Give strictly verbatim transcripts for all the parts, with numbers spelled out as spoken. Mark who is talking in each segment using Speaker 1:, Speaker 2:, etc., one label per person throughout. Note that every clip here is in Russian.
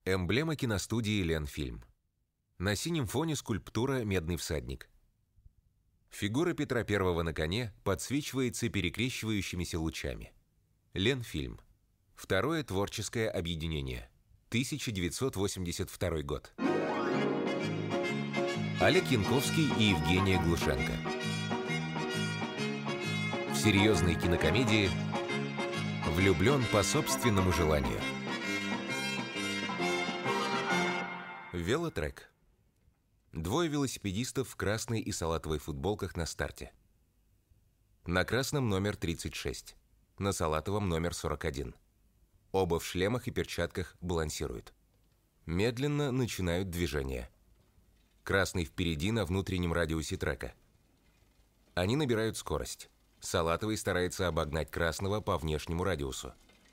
Speaker 1: Эмблема киностудии «Ленфильм». На синем фоне скульптура «Медный всадник». Фигура Петра Первого на коне подсвечивается перекрещивающимися лучами. «Ленфильм». Второе творческое объединение. тысяча девятьсот восемьдесят второй год. Олег Янковский и Евгения Глушенко. В серьезной кинокомедии «Влюблен по собственному желанию». Велотрек. Двое велосипедистов в красной и салатовой футболках на старте. На красном номер тридцать шесть, на салатовом номер сорок один. Оба в шлемах и перчатках балансируют. Медленно начинают движение. Красный впереди на внутреннем радиусе трека. Они набирают скорость. Салатовый старается обогнать красного по внешнему радиусу.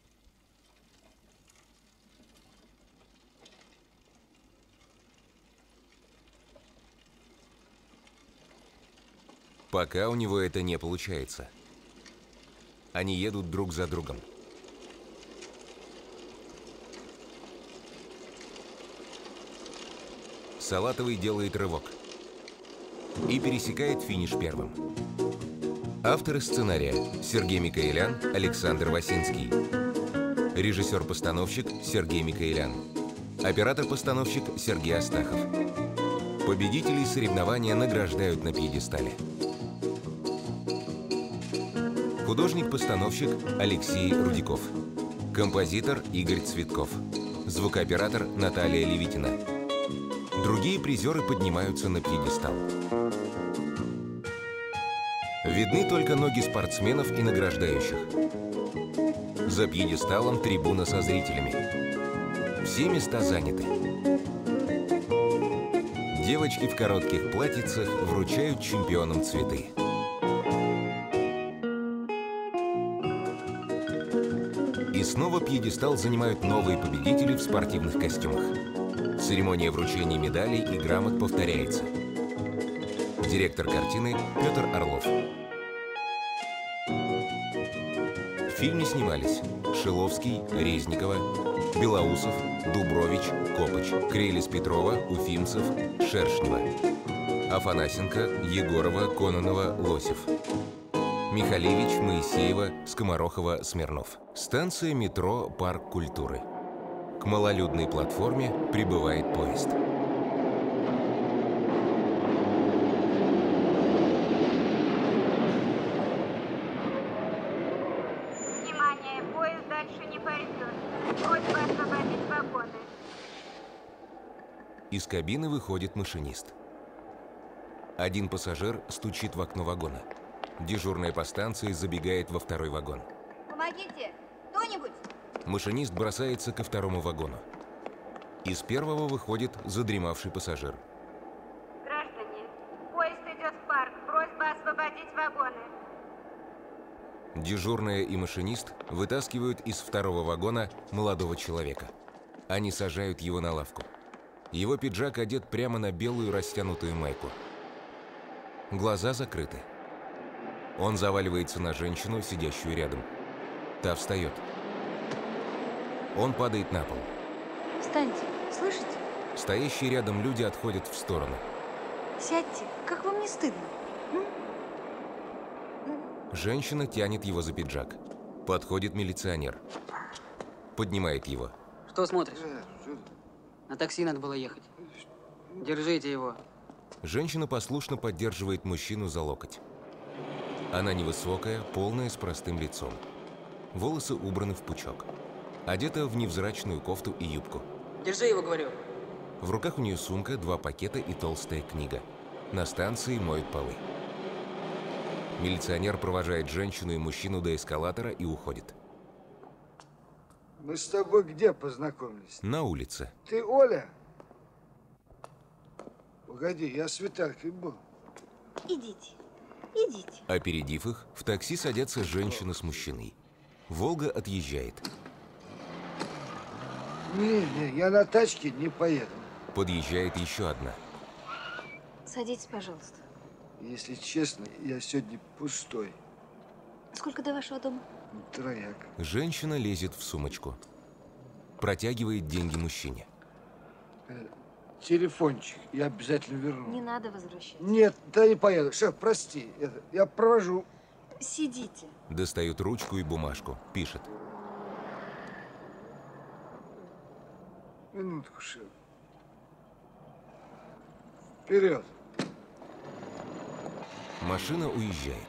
Speaker 1: Пока у него это не получается. Они едут друг за другом. Салатовый делает рывок и пересекает финиш первым. Авторы сценария Сергей Микоелян, Александр Васинский. Режиссер-постановщик Сергей Микоелян. Оператор-постановщик Сергей Астахов. Победителей соревнования награждают на пьедестале. Художник-постановщик Алексей Рудиков. Композитор Игорь Цветков. Звукооператор Наталья Левитина. Другие призеры поднимаются на пьедестал. Видны только ноги спортсменов и награждающих. За пьедесталом трибуна со зрителями. Все места заняты. Девочки в коротких платьицах вручают чемпионам цветы. И снова пьедестал занимают новые победители в спортивных костюмах. Церемония вручения медалей и грамот повторяется. Директор картины Петр Орлов. В фильме снимались Шиловский, Резникова, Белоусов, Дубрович, Копыч, Крелис-Петрова, Уфимцев, Шершнева, Афанасенко, Егорова, Кононова, Лосев, Михалевич, Моисеева, Скоморохова, Смирнов. Станция метро «Парк культуры». К малолюдной платформе прибывает поезд.
Speaker 2: Внимание! Поезд дальше не пойдет. Просьба освободить вагоны.
Speaker 1: Из кабины выходит машинист. Один пассажир стучит в окно вагона. Дежурная по станции забегает во второй вагон.
Speaker 2: Помогите! Кто-нибудь?
Speaker 1: Машинист бросается ко второму вагону. Из первого выходит задремавший пассажир.
Speaker 2: Граждане, поезд идет в парк. Просьба освободить вагоны.
Speaker 1: Дежурная и машинист вытаскивают из второго вагона молодого человека. Они сажают его на лавку. Его пиджак одет прямо на белую растянутую майку. Глаза закрыты. Он заваливается на женщину, сидящую рядом. Та встает. Он падает на пол.
Speaker 3: Встаньте, слышите?
Speaker 1: Стоящие рядом люди отходят в сторону.
Speaker 3: Сядьте, как вам не стыдно? М?
Speaker 1: Женщина тянет его за пиджак. Подходит милиционер. Поднимает его.
Speaker 4: Что смотришь? На такси надо было ехать. Держите его.
Speaker 1: Женщина послушно поддерживает мужчину за локоть. Она невысокая, полная, с простым лицом. Волосы убраны в пучок. Одета в невзрачную кофту и юбку.
Speaker 4: Держи его, говорю.
Speaker 1: В руках у нее сумка, два пакета и толстая книга. На станции моют полы. Милиционер провожает женщину и мужчину до эскалатора и уходит.
Speaker 5: Мы с тобой где познакомились?
Speaker 1: На улице.
Speaker 5: Ты Оля? Погоди, я с Виталькой был.
Speaker 3: Идите, идите.
Speaker 1: Опередив их, в такси садятся женщина с мужчиной. «Волга» отъезжает.
Speaker 5: Не, не, я на тачке не поеду.
Speaker 1: Подъезжает еще одна.
Speaker 3: Садитесь, пожалуйста.
Speaker 5: Если честно, я сегодня пустой.
Speaker 3: Сколько до вашего дома?
Speaker 5: Трояк.
Speaker 1: Женщина лезет в сумочку. Протягивает деньги мужчине.
Speaker 5: Э, телефончик я обязательно верну.
Speaker 3: Не надо возвращать.
Speaker 5: Нет, да не поеду. Шеф, прости. Это, я провожу.
Speaker 3: Сидите.
Speaker 1: Достает ручку и бумажку. Пишет.
Speaker 5: Минутку, шеф. Вперед.
Speaker 1: Машина уезжает.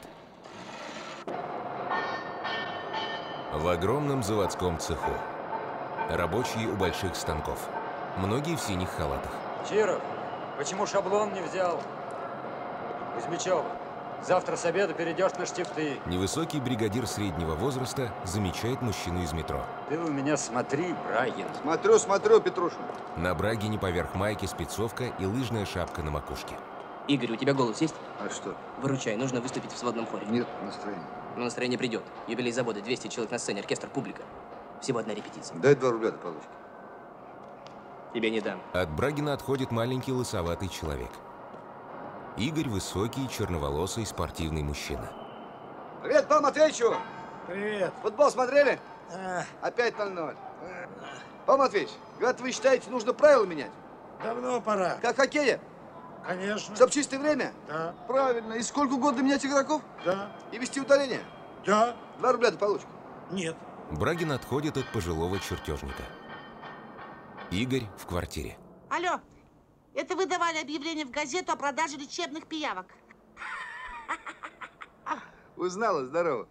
Speaker 1: В огромном заводском цеху. Рабочие у больших станков. Многие в синих халатах.
Speaker 6: Чиров, почему шаблон не взял? Кузьмичев, завтра с обеда перейдешь на штифты.
Speaker 1: Невысокий бригадир среднего возраста замечает мужчину из метро.
Speaker 6: Ты у меня смотри, Брагин.
Speaker 7: Смотрю, смотрю, Петруша.
Speaker 1: На Брагине поверх майки спецовка и лыжная шапка на макушке.
Speaker 4: Игорь, у тебя голос есть?
Speaker 7: А что?
Speaker 4: Выручай, нужно выступить в сводном хоре.
Speaker 7: Нет настроения.
Speaker 4: Но настроение придет. Юбилей завода, двести человек на сцене, оркестр, публика. Всего одна репетиция.
Speaker 7: Дай два рубля до получки.
Speaker 4: Тебе не дам.
Speaker 1: От Брагина отходит маленький лысоватый человек. Игорь – высокий, черноволосый, спортивный мужчина.
Speaker 7: Привет, Павлу Матвеевичу!
Speaker 5: Привет.
Speaker 7: Футбол смотрели?
Speaker 5: А,
Speaker 7: Опять ноль ноль. Павел Матвеевич, говорят, вы считаете, нужно правила менять?
Speaker 5: давно пора.
Speaker 7: Как в хоккее?
Speaker 5: Конечно.
Speaker 7: Чтоб чистое время?
Speaker 5: Да,
Speaker 7: Правильно. И сколько угодно менять игроков?
Speaker 5: да,
Speaker 7: И вести удаление?
Speaker 5: да.
Speaker 7: Два рубля до получки.
Speaker 5: Нет.
Speaker 1: Брагин отходит от пожилого чертежника. Игорь в квартире.
Speaker 8: Алло, это вы давали объявление в газету о продаже лечебных пиявок?
Speaker 7: Узнала, здорово.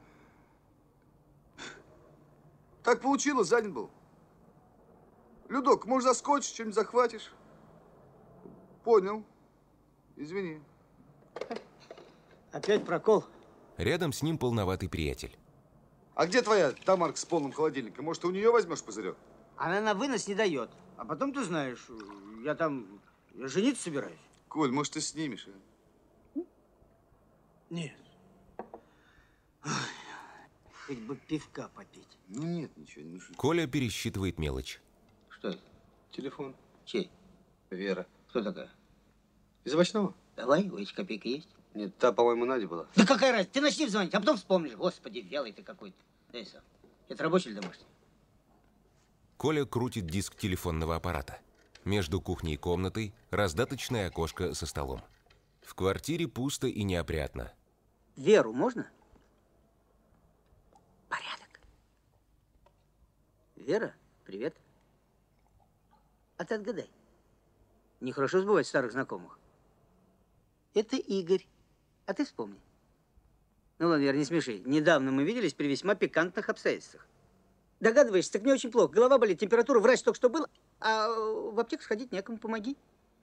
Speaker 7: Так получилось, занят был. Людок, может, заскочишь, что-нибудь захватишь? Понял. Извини.
Speaker 9: Опять прокол?
Speaker 1: Рядом с ним полноватый приятель.
Speaker 7: А где твоя Тамарка с полным холодильником? Может, ты у нее возьмешь пузырек?
Speaker 9: Она на вынос не дает. А потом, ты знаешь, я там я жениться собираюсь.
Speaker 7: Коль, может, ты снимешь? А?
Speaker 9: Нет. Ой, хоть бы пивка попить.
Speaker 7: Ну нет, ничего, не нужно.
Speaker 1: Коля пересчитывает мелочь.
Speaker 9: Что это?
Speaker 7: Телефон.
Speaker 9: Чей?
Speaker 7: Вера.
Speaker 9: Кто такая?
Speaker 7: Из овощного?
Speaker 9: Давай, у эти копейки есть?
Speaker 7: Нет, та, по-моему, Надя была.
Speaker 9: Да какая разница? Ты начни звонить, а потом вспомнишь. Господи, вялый ты какой-то. Дай сам. Это рабочий или домашний?
Speaker 1: Коля крутит диск телефонного аппарата. Между кухней и комнатой раздаточное окошко со столом. В квартире пусто и неопрятно.
Speaker 9: Веру можно? Порядок. Вера, привет. А ты отгадай. Нехорошо забывать старых знакомых. Это Игорь. А ты вспомни. Ну ладно, Вера, не смеши. Недавно мы виделись при весьма пикантных обстоятельствах. Догадываешься, так мне очень плохо. Голова болит, температура, врач только что был, а в аптеку сходить некому, помоги.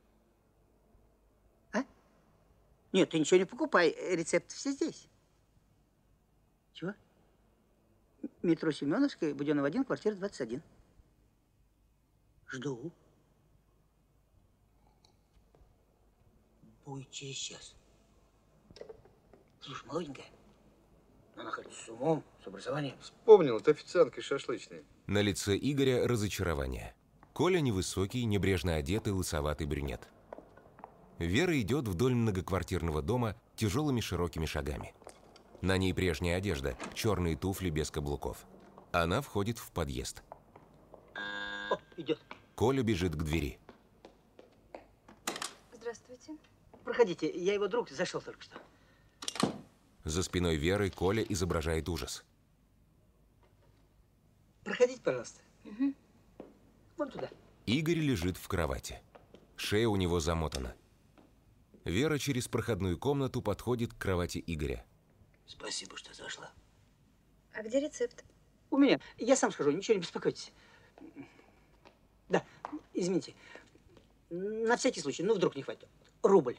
Speaker 9: А? Нет, ты ничего не покупай, рецепт все здесь. Чего? Метро Семеновская, Буденного один, квартира двадцать один. Жду. Будет через час. Слушай, молоденькая, она хоть с умом, с образованием.
Speaker 7: Вспомнил, это официантка шашлычная.
Speaker 1: На лице Игоря разочарование. Коля невысокий, небрежно одетый, лысоватый брюнет. Вера идет вдоль многоквартирного дома тяжелыми широкими шагами. На ней прежняя одежда, черные туфли без каблуков. Она входит в подъезд.
Speaker 9: О, идет.
Speaker 1: Коля бежит к двери.
Speaker 3: Здравствуйте.
Speaker 9: Проходите, я его друг, зашел только что.
Speaker 1: За спиной Веры Коля изображает ужас.
Speaker 9: Проходите, пожалуйста. Угу. Вон туда.
Speaker 1: Игорь лежит в кровати. Шея у него замотана. Вера через проходную комнату подходит к кровати Игоря.
Speaker 9: Спасибо, что зашла.
Speaker 3: А где рецепт?
Speaker 9: У меня. Я сам схожу, ничего не беспокойтесь. Да, извините. На всякий случай, ну вдруг не хватит. Рубль.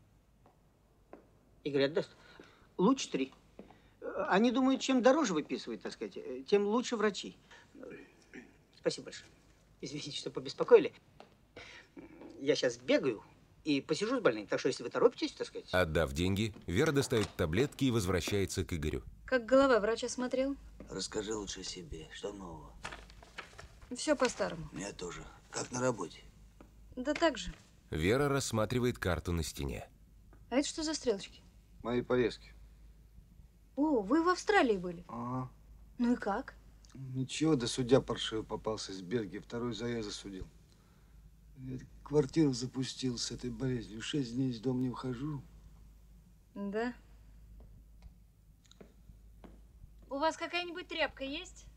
Speaker 9: Игорь отдаст? Луч три. Они думают, чем дороже выписывают, так сказать, тем лучше врачи. Спасибо большое. Извините, что побеспокоили. Я сейчас бегаю и посижу с больным, так что если вы торопитесь, так сказать...
Speaker 1: Отдав деньги, Вера достает таблетки и возвращается к Игорю.
Speaker 3: Как голова врач осмотрел?
Speaker 10: Расскажи лучше о себе. Что нового?
Speaker 3: Все по-старому.
Speaker 10: Меня тоже. Как на работе?
Speaker 3: Да так же.
Speaker 1: Вера рассматривает карту на стене.
Speaker 3: А это что за стрелочки?
Speaker 7: Мои поездки.
Speaker 3: О, вы в Австралии были?
Speaker 7: Ага.
Speaker 3: Ну и как?
Speaker 5: Ничего, да судья паршивый попался из Бельгии. Второй заезд засудил. Я квартиру запустил с этой болезнью. Шесть дней из дома не выхожу.
Speaker 3: Да. У вас какая-нибудь тряпка есть?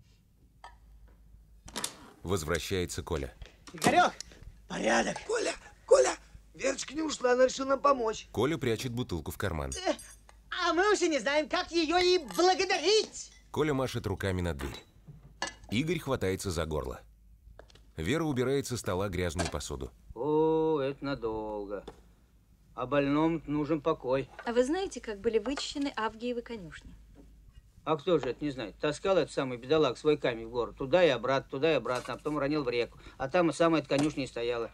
Speaker 1: Возвращается Коля.
Speaker 11: Игорек, порядок.
Speaker 5: Коля, Коля, Верочка не ушла, она решила нам помочь.
Speaker 1: Коля прячет бутылку в карман.
Speaker 11: А мы уже не знаем, как ее и благодарить.
Speaker 1: Коля машет руками на дверь. Игорь хватается за горло. Вера убирает со стола грязную посуду.
Speaker 9: О, это надолго. А больному нужен покой.
Speaker 3: А вы знаете, как были вычищены Авгиевы конюшни?
Speaker 9: А кто же это не знает? Таскал этот самый бедолаг свой камень в гору. Туда и обратно, туда и обратно, а потом уронил в реку. А там и самая эта конюшня и стояла.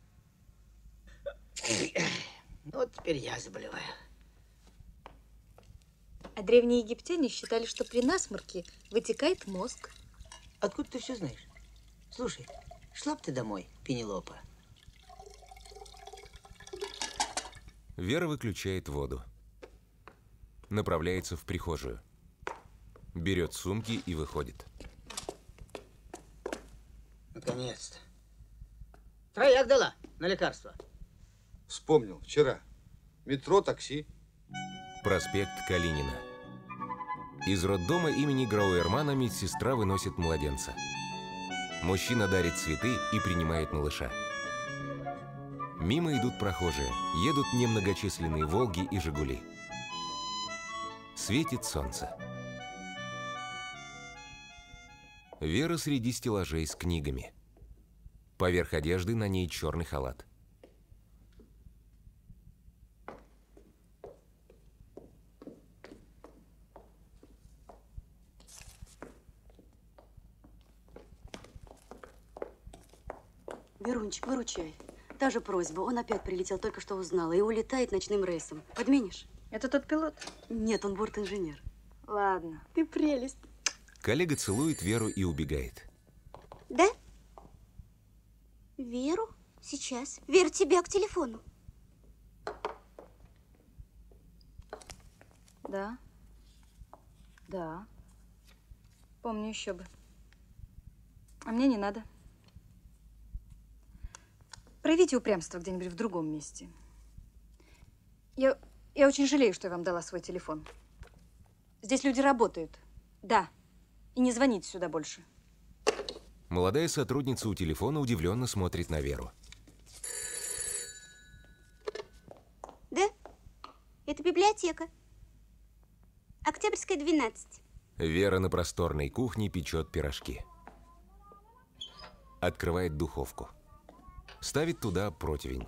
Speaker 11: Вот теперь я заболеваю.
Speaker 3: А древние египтяне считали, что при насморке вытекает мозг.
Speaker 11: Откуда ты все знаешь? Слушай, шла б ты домой, Пенелопа.
Speaker 1: Вера выключает воду. Направляется в прихожую. Берет сумки и выходит.
Speaker 9: Наконец-то. Трояк дала на лекарство.
Speaker 7: Вспомнил, вчера. Метро, такси.
Speaker 1: Проспект Калинина. Из роддома имени Грауэрмана медсестра выносит младенца. Мужчина дарит цветы и принимает малыша. Мимо идут прохожие, едут немногочисленные «Волги» и «Жигули». Светит солнце. Вера среди стеллажей с книгами. Поверх одежды на ней черный халат.
Speaker 12: Верунчик, выручай. Та же просьба. Он опять прилетел, только что узнала, и улетает ночным рейсом. Подменишь?
Speaker 3: Это тот пилот?
Speaker 12: Нет, он бортинженер.
Speaker 3: Ладно.
Speaker 12: Ты прелесть.
Speaker 1: Коллега целует Веру и убегает.
Speaker 13: Да? Веру? Сейчас. Вера, тебя к телефону.
Speaker 3: Да. Да. Помню еще бы. А мне не надо. Проявите упрямство где-нибудь в другом месте. Я, я очень жалею, что я вам дала свой телефон. Здесь люди работают. Да. И не звоните сюда больше.
Speaker 1: Молодая сотрудница у телефона удивленно смотрит на Веру.
Speaker 13: Да? Это библиотека. Октябрьская, двенадцать.
Speaker 1: Вера на просторной кухне печет пирожки. Открывает духовку. Ставит туда противень.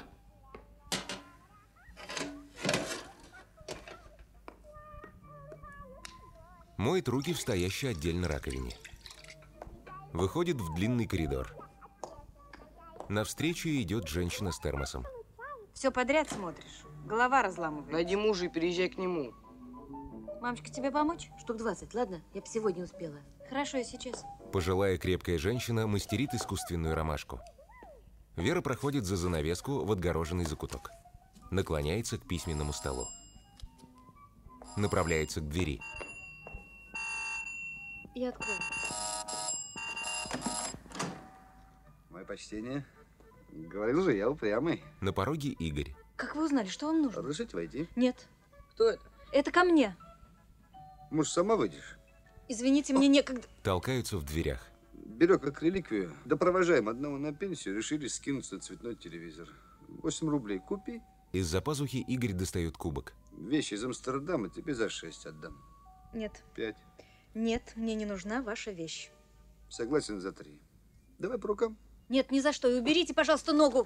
Speaker 1: Моет руки в стоящей отдельно раковине. Выходит в длинный коридор. Навстречу идет женщина с термосом.
Speaker 3: Все подряд смотришь. Голова разламывает.
Speaker 4: Найди мужа и переезжай к нему.
Speaker 3: Мамочка, тебе помочь?
Speaker 12: Штук двадцать, ладно? Я бы сегодня успела.
Speaker 3: Хорошо, я сейчас.
Speaker 1: Пожилая крепкая женщина мастерит искусственную ромашку. Вера проходит за занавеску в отгороженный закуток. Наклоняется к письменному столу. Направляется к двери.
Speaker 3: Я открою.
Speaker 7: Мое почтение. Говорил же, я упрямый.
Speaker 1: На пороге Игорь.
Speaker 3: Как вы узнали, что вам нужно?
Speaker 7: Разрешите войти?
Speaker 3: Нет.
Speaker 9: Кто это?
Speaker 3: Это ко мне.
Speaker 7: Может, сама выйдешь?
Speaker 3: Извините, мне некогда.
Speaker 1: Толкаются в дверях.
Speaker 7: Берем как реликвию. Да провожаем одного на пенсию, решили скинуться на цветной телевизор. восемь рублей купи.
Speaker 1: Из-за пазухи Игорь достает кубок.
Speaker 7: Вещи из Амстердама тебе за шесть отдам.
Speaker 3: Нет.
Speaker 7: Пять.
Speaker 3: Нет, мне не нужна ваша вещь.
Speaker 7: Согласен за три. Давай по рукам.
Speaker 3: Нет, ни за что. И уберите, пожалуйста, ногу.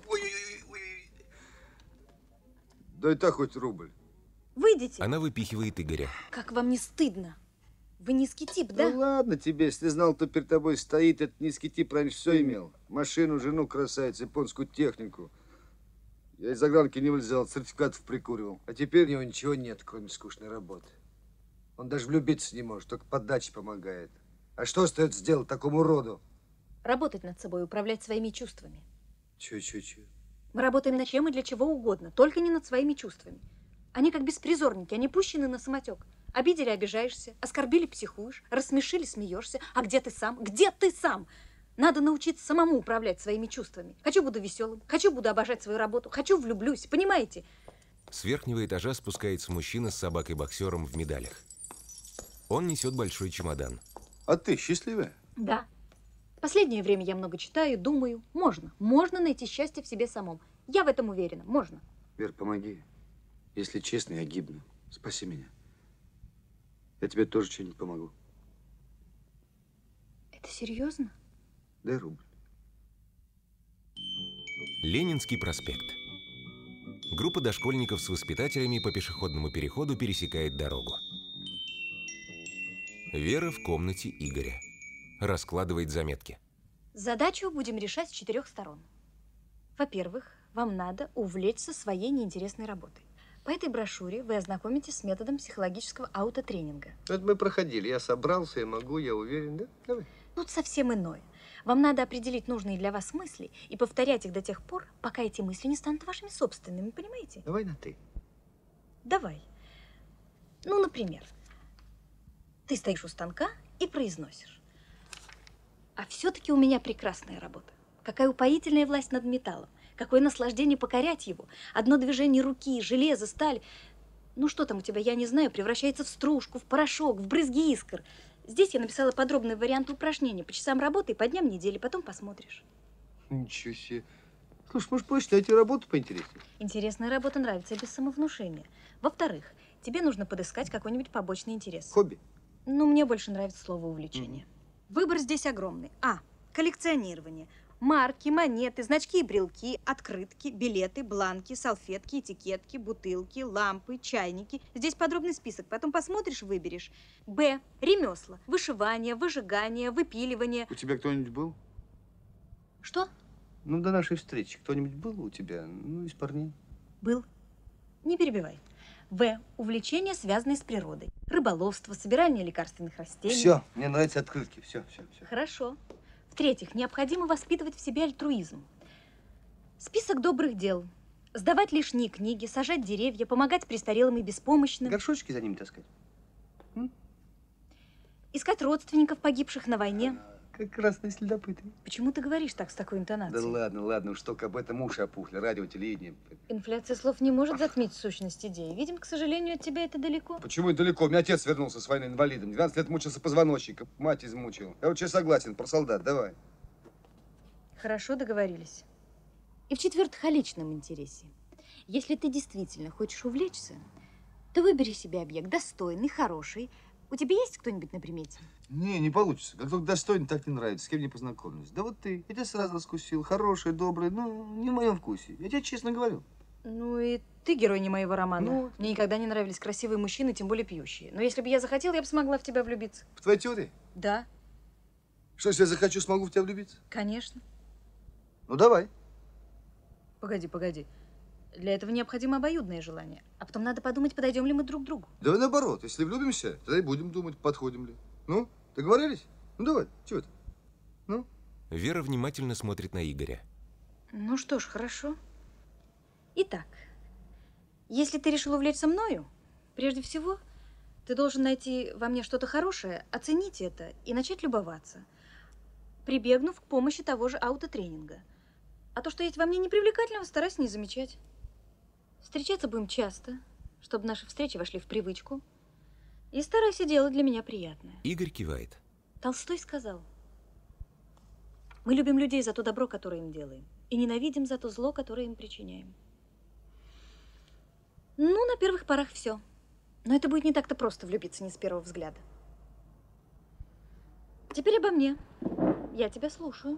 Speaker 7: Дай так хоть рубль.
Speaker 3: Выйдите.
Speaker 1: Она выпихивает Игоря.
Speaker 3: Как вам не стыдно? Вы низкий тип, да?
Speaker 7: Ну ладно тебе, если знал, кто перед тобой стоит, этот низкий тип раньше все имел. Машину, жену, красавицу, японскую технику. Я из загранки не вылезал, сертификатов прикуривал. А теперь у него ничего нет, кроме скучной работы. Он даже влюбиться не может, только подаче помогает. А что остается сделать такому уроду?
Speaker 3: Работать над собой, управлять своими чувствами.
Speaker 7: Чё-чё-чё?
Speaker 3: Мы работаем над чем и для чего угодно, только не над своими чувствами. Они как беспризорники, они пущены на самотек. Обидели – обижаешься, оскорбили – психуешь, рассмешили – смеешься. А где ты сам? Где ты сам? Надо научиться самому управлять своими чувствами. Хочу, буду веселым. Хочу, буду обожать свою работу. Хочу, влюблюсь. Понимаете?
Speaker 1: С верхнего этажа спускается мужчина с собакой-боксером в медалях. Он несет большой чемодан.
Speaker 7: А ты счастливая?
Speaker 3: Да. Последнее время я много читаю, думаю. Можно. Можно найти счастье в себе самом. Я в этом уверена. Можно.
Speaker 7: Вер, помоги. Если честно, я гибну. Спаси меня. Я тебе тоже что-нибудь помогу.
Speaker 3: Это серьезно?
Speaker 7: Дай рубль.
Speaker 1: Ленинский проспект. Группа дошкольников с воспитателями по пешеходному переходу пересекает дорогу. Вера в комнате Игоря. Раскладывает заметки.
Speaker 3: Задачу будем решать с четырех сторон. Во-первых, вам надо увлечься своей неинтересной работой. По этой брошюре вы ознакомитесь с методом психологического аутотренинга.
Speaker 5: Это мы проходили. Я собрался, я могу, я уверен, да? Давай.
Speaker 3: Тут совсем иное. Вам надо определить нужные для вас мысли и повторять их до тех пор, пока эти мысли не станут вашими собственными, понимаете?
Speaker 5: Давай на «ты».
Speaker 3: Давай. Ну, например, ты стоишь у станка и произносишь: а все-таки у меня прекрасная работа. Какая упоительная власть над металлом. Какое наслаждение покорять его. Одно движение руки, железо, сталь. Ну что там у тебя, я не знаю, превращается в стружку, в порошок, в брызги искр. Здесь я написала подробный вариант упражнения по часам работы и по дням недели. Потом посмотришь.
Speaker 5: Ничего себе. Слушай, может, проще найти работу поинтереснее?
Speaker 3: Интересная работа нравится без самовнушения. Во-вторых, тебе нужно подыскать какой-нибудь побочный интерес.
Speaker 5: Хобби?
Speaker 3: Ну, мне больше нравится слово увлечение. Mm-hmm. Выбор здесь огромный. А. Коллекционирование. Марки, монеты, значки и брелки, открытки, билеты, бланки, салфетки, этикетки, бутылки, лампы, чайники. Здесь подробный список. Потом посмотришь, выберешь. Б. Ремесла. Вышивание, выжигание, выпиливание.
Speaker 7: У тебя кто-нибудь был?
Speaker 3: Что?
Speaker 5: Ну, до нашей встречи кто-нибудь был у тебя? Ну, из парней.
Speaker 3: Был. Не перебивай. В. Увлечения, связанные с природой. Рыболовство, собирание лекарственных растений.
Speaker 5: Все, мне нравятся открытки. Все, все, все.
Speaker 3: Хорошо. В-третьих, необходимо воспитывать в себе альтруизм. Список добрых дел. Сдавать лишние книги, сажать деревья, помогать престарелым и беспомощным.
Speaker 5: Горшочки за ними таскать. М?
Speaker 3: Искать родственников, погибших на войне.
Speaker 5: Как красные следопыты.
Speaker 3: Почему ты говоришь так, с такой интонацией?
Speaker 5: Да ладно, ладно, уж только об этом уши опухли. Радио, телевидение.
Speaker 3: Инфляция слов не может затмить сущность идеи. Видим, к сожалению, от тебя это далеко.
Speaker 7: Почему это далеко? У меня отец вернулся с войны инвалидом. двенадцать лет мучился позвоночником. Мать измучил. Я вообще согласен, про солдат, давай.
Speaker 3: Хорошо, договорились. И в-четвертых, о личном интересе. Если ты действительно хочешь увлечься, то выбери себе объект достойный, хороший. У тебя есть кто-нибудь на примете?
Speaker 7: Не, не получится. Как только достойный, так не нравится. С кем не познакомлюсь. Да вот ты. Я тебя сразу раскусил. Хороший, добрый, но не в моем вкусе. Я тебе честно говорю.
Speaker 3: Ну и ты герой не моего романа. Ну, мне никогда не нравились красивые мужчины, тем более пьющие. Но если бы я захотела, я бы смогла в тебя влюбиться.
Speaker 7: В твоей теории?
Speaker 3: Да.
Speaker 7: Что, если я захочу, смогу в тебя влюбиться?
Speaker 3: Конечно.
Speaker 7: Ну, давай.
Speaker 3: Погоди, погоди. Для этого необходимо обоюдное желание. А потом надо подумать, подойдем ли мы друг к другу.
Speaker 7: Давай наоборот. Если влюбимся, тогда и будем думать, подходим ли. Ну, договорились? Ну, давай. Чего ты? Ну?
Speaker 1: Вера внимательно смотрит на Игоря.
Speaker 3: Ну что ж, хорошо. Итак, если ты решил увлечься мною, прежде всего, ты должен найти во мне что-то хорошее, оценить это и начать любоваться, прибегнув к помощи того же аутотренинга. А то, что есть во мне непривлекательного, старайся не замечать. Встречаться будем часто, чтобы наши встречи вошли в привычку. И старайся делать для меня приятное.
Speaker 1: Игорь кивает.
Speaker 3: Толстой сказал: мы любим людей за то добро, которое им делаем, и ненавидим за то зло, которое им причиняем. Ну, на первых порах все. Но это будет не так-то просто влюбиться не с первого взгляда. Теперь обо мне. Я тебя слушаю.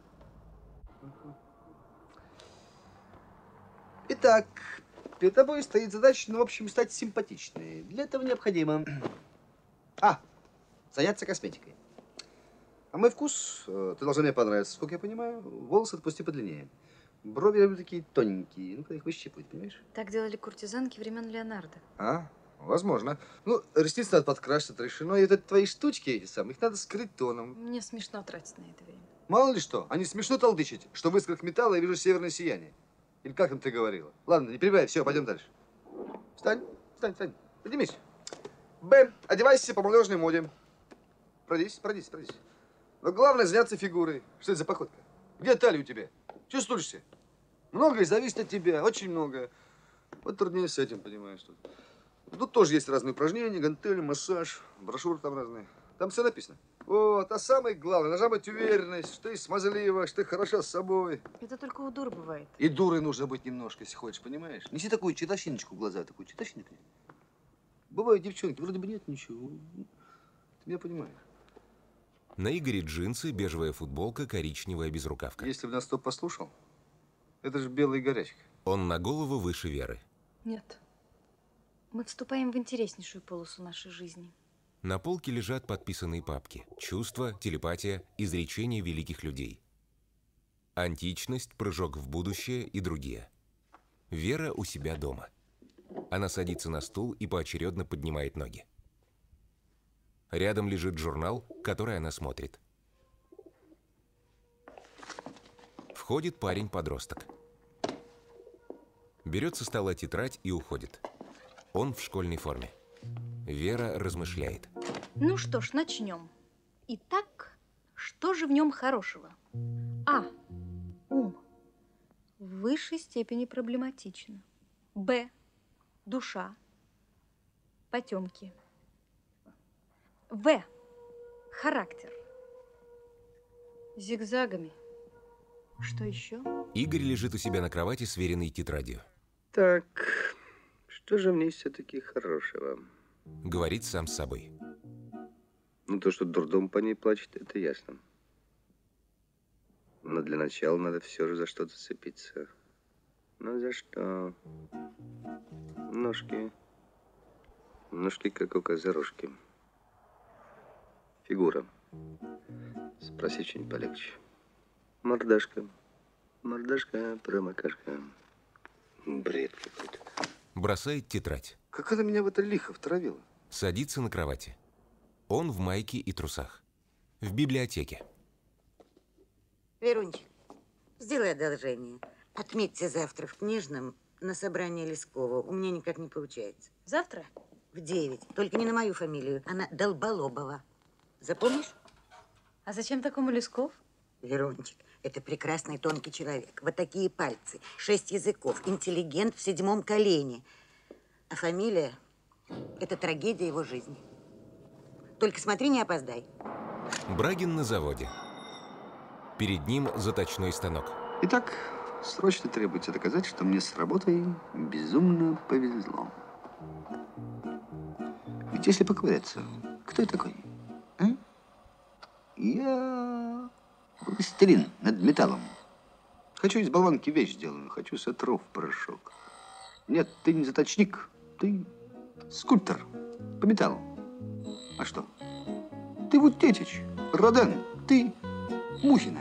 Speaker 5: Итак, перед тобой стоит задача, ну, в общем, стать симпатичной. Для этого необходимо... А, заняться косметикой. А мой вкус, э, ты должна мне понравиться, сколько я понимаю. Волосы отпусти подлиннее. Брови люблю такие тоненькие, ну, когда их выщипывать, понимаешь?
Speaker 3: Так делали куртизанки времен Леонардо.
Speaker 7: А, возможно. Ну, ресницы надо подкрасить, это решено. И это твои штучки эти самые, их надо скрыть тоном.
Speaker 3: Мне смешно тратить на это время.
Speaker 7: Мало ли что, они смешно толдычить, что в искрах металла я вижу северное сияние. Или как там ты говорила? Ладно, не перебивай, все, пойдем дальше. Встань, встань, встань, поднимись. Б, одевайся по молодежной моде. Пройдись, пройдись, пройдись. Но главное заняться фигурой. Что это за походка? Где талия у тебя? Чувствуешься? Многое зависит от тебя, очень многое. Вот труднее с этим, понимаешь. Тут, тут тоже есть разные упражнения, гантели, массаж, брошюры там разные. Там все написано. Вот, а самое главное, должна быть уверенность, что ты смазлива, что ты хороша с собой.
Speaker 3: Это только у дур бывает.
Speaker 7: И дурой нужно быть немножко, если хочешь, понимаешь? Неси такую читащиночку в глаза, такую читащинку. Бывают девчонки, вроде бы нет ничего. Ты меня понимаешь.
Speaker 1: На Игоре джинсы, бежевая футболка, коричневая безрукавка.
Speaker 7: Если бы нас кто послушал, это же белая горячка.
Speaker 1: Он на голову выше Веры.
Speaker 3: Нет. Мы вступаем в интереснейшую полосу нашей жизни.
Speaker 1: На полке лежат подписанные папки. Чувства, телепатия, изречения великих людей. Античность, прыжок в будущее и другие. Вера у себя дома. Она садится на стул и поочередно поднимает ноги. Рядом лежит журнал, который она смотрит. Входит парень-подросток. Берет со стола тетрадь и уходит. Он в школьной форме. Вера размышляет.
Speaker 3: Ну что ж, начнем. Итак, что же в нем хорошего? А. Ум. В высшей степени проблематично. Б. Душа. Потемки. В. Характер. Зигзагами. Что еще?
Speaker 1: Игорь лежит у себя на кровати с веренной тетрадью.
Speaker 14: Так, что же в ней все-таки хорошего?
Speaker 1: Говорит сам с собой.
Speaker 14: Ну, то, что дурдом по ней плачет, это ясно. Но для начала надо все же за что-то зацепиться. Ну, за что? Ножки. Ножки, как у козерожки. Фигура. Спроси что-нибудь полегче. Мордашка. Мордашка, промокашка. Бред какой-то.
Speaker 1: Бросает тетрадь.
Speaker 7: Как она меня в это лихо втравила?
Speaker 1: Садится на кровати. Он в майке и трусах. В библиотеке.
Speaker 15: Верунчик, сделай одолжение. Отметьте завтра в книжном на собрании Лескова. У меня никак не получается.
Speaker 3: Завтра?
Speaker 15: В девять. Только не на мою фамилию. Она Долболобова. Запомнишь?
Speaker 3: А зачем такому Лесков?
Speaker 15: Верунчик, это прекрасный тонкий человек. Вот такие пальцы, шесть языков, интеллигент в седьмом колене. А фамилия – это трагедия его жизни. Только смотри, не опоздай.
Speaker 1: Брагин на заводе. Перед ним заточной станок.
Speaker 5: Итак, срочно требуется доказать, что мне с работой безумно повезло. Ведь если поковыряться, кто я такой? А? Я властелин над металлом. Хочу из болванки вещь сделаю, хочу сотру в порошок. Нет, ты не заточник, ты скульптор по металлу. А что? Ты Вудтечич, Роден, ты Мухина.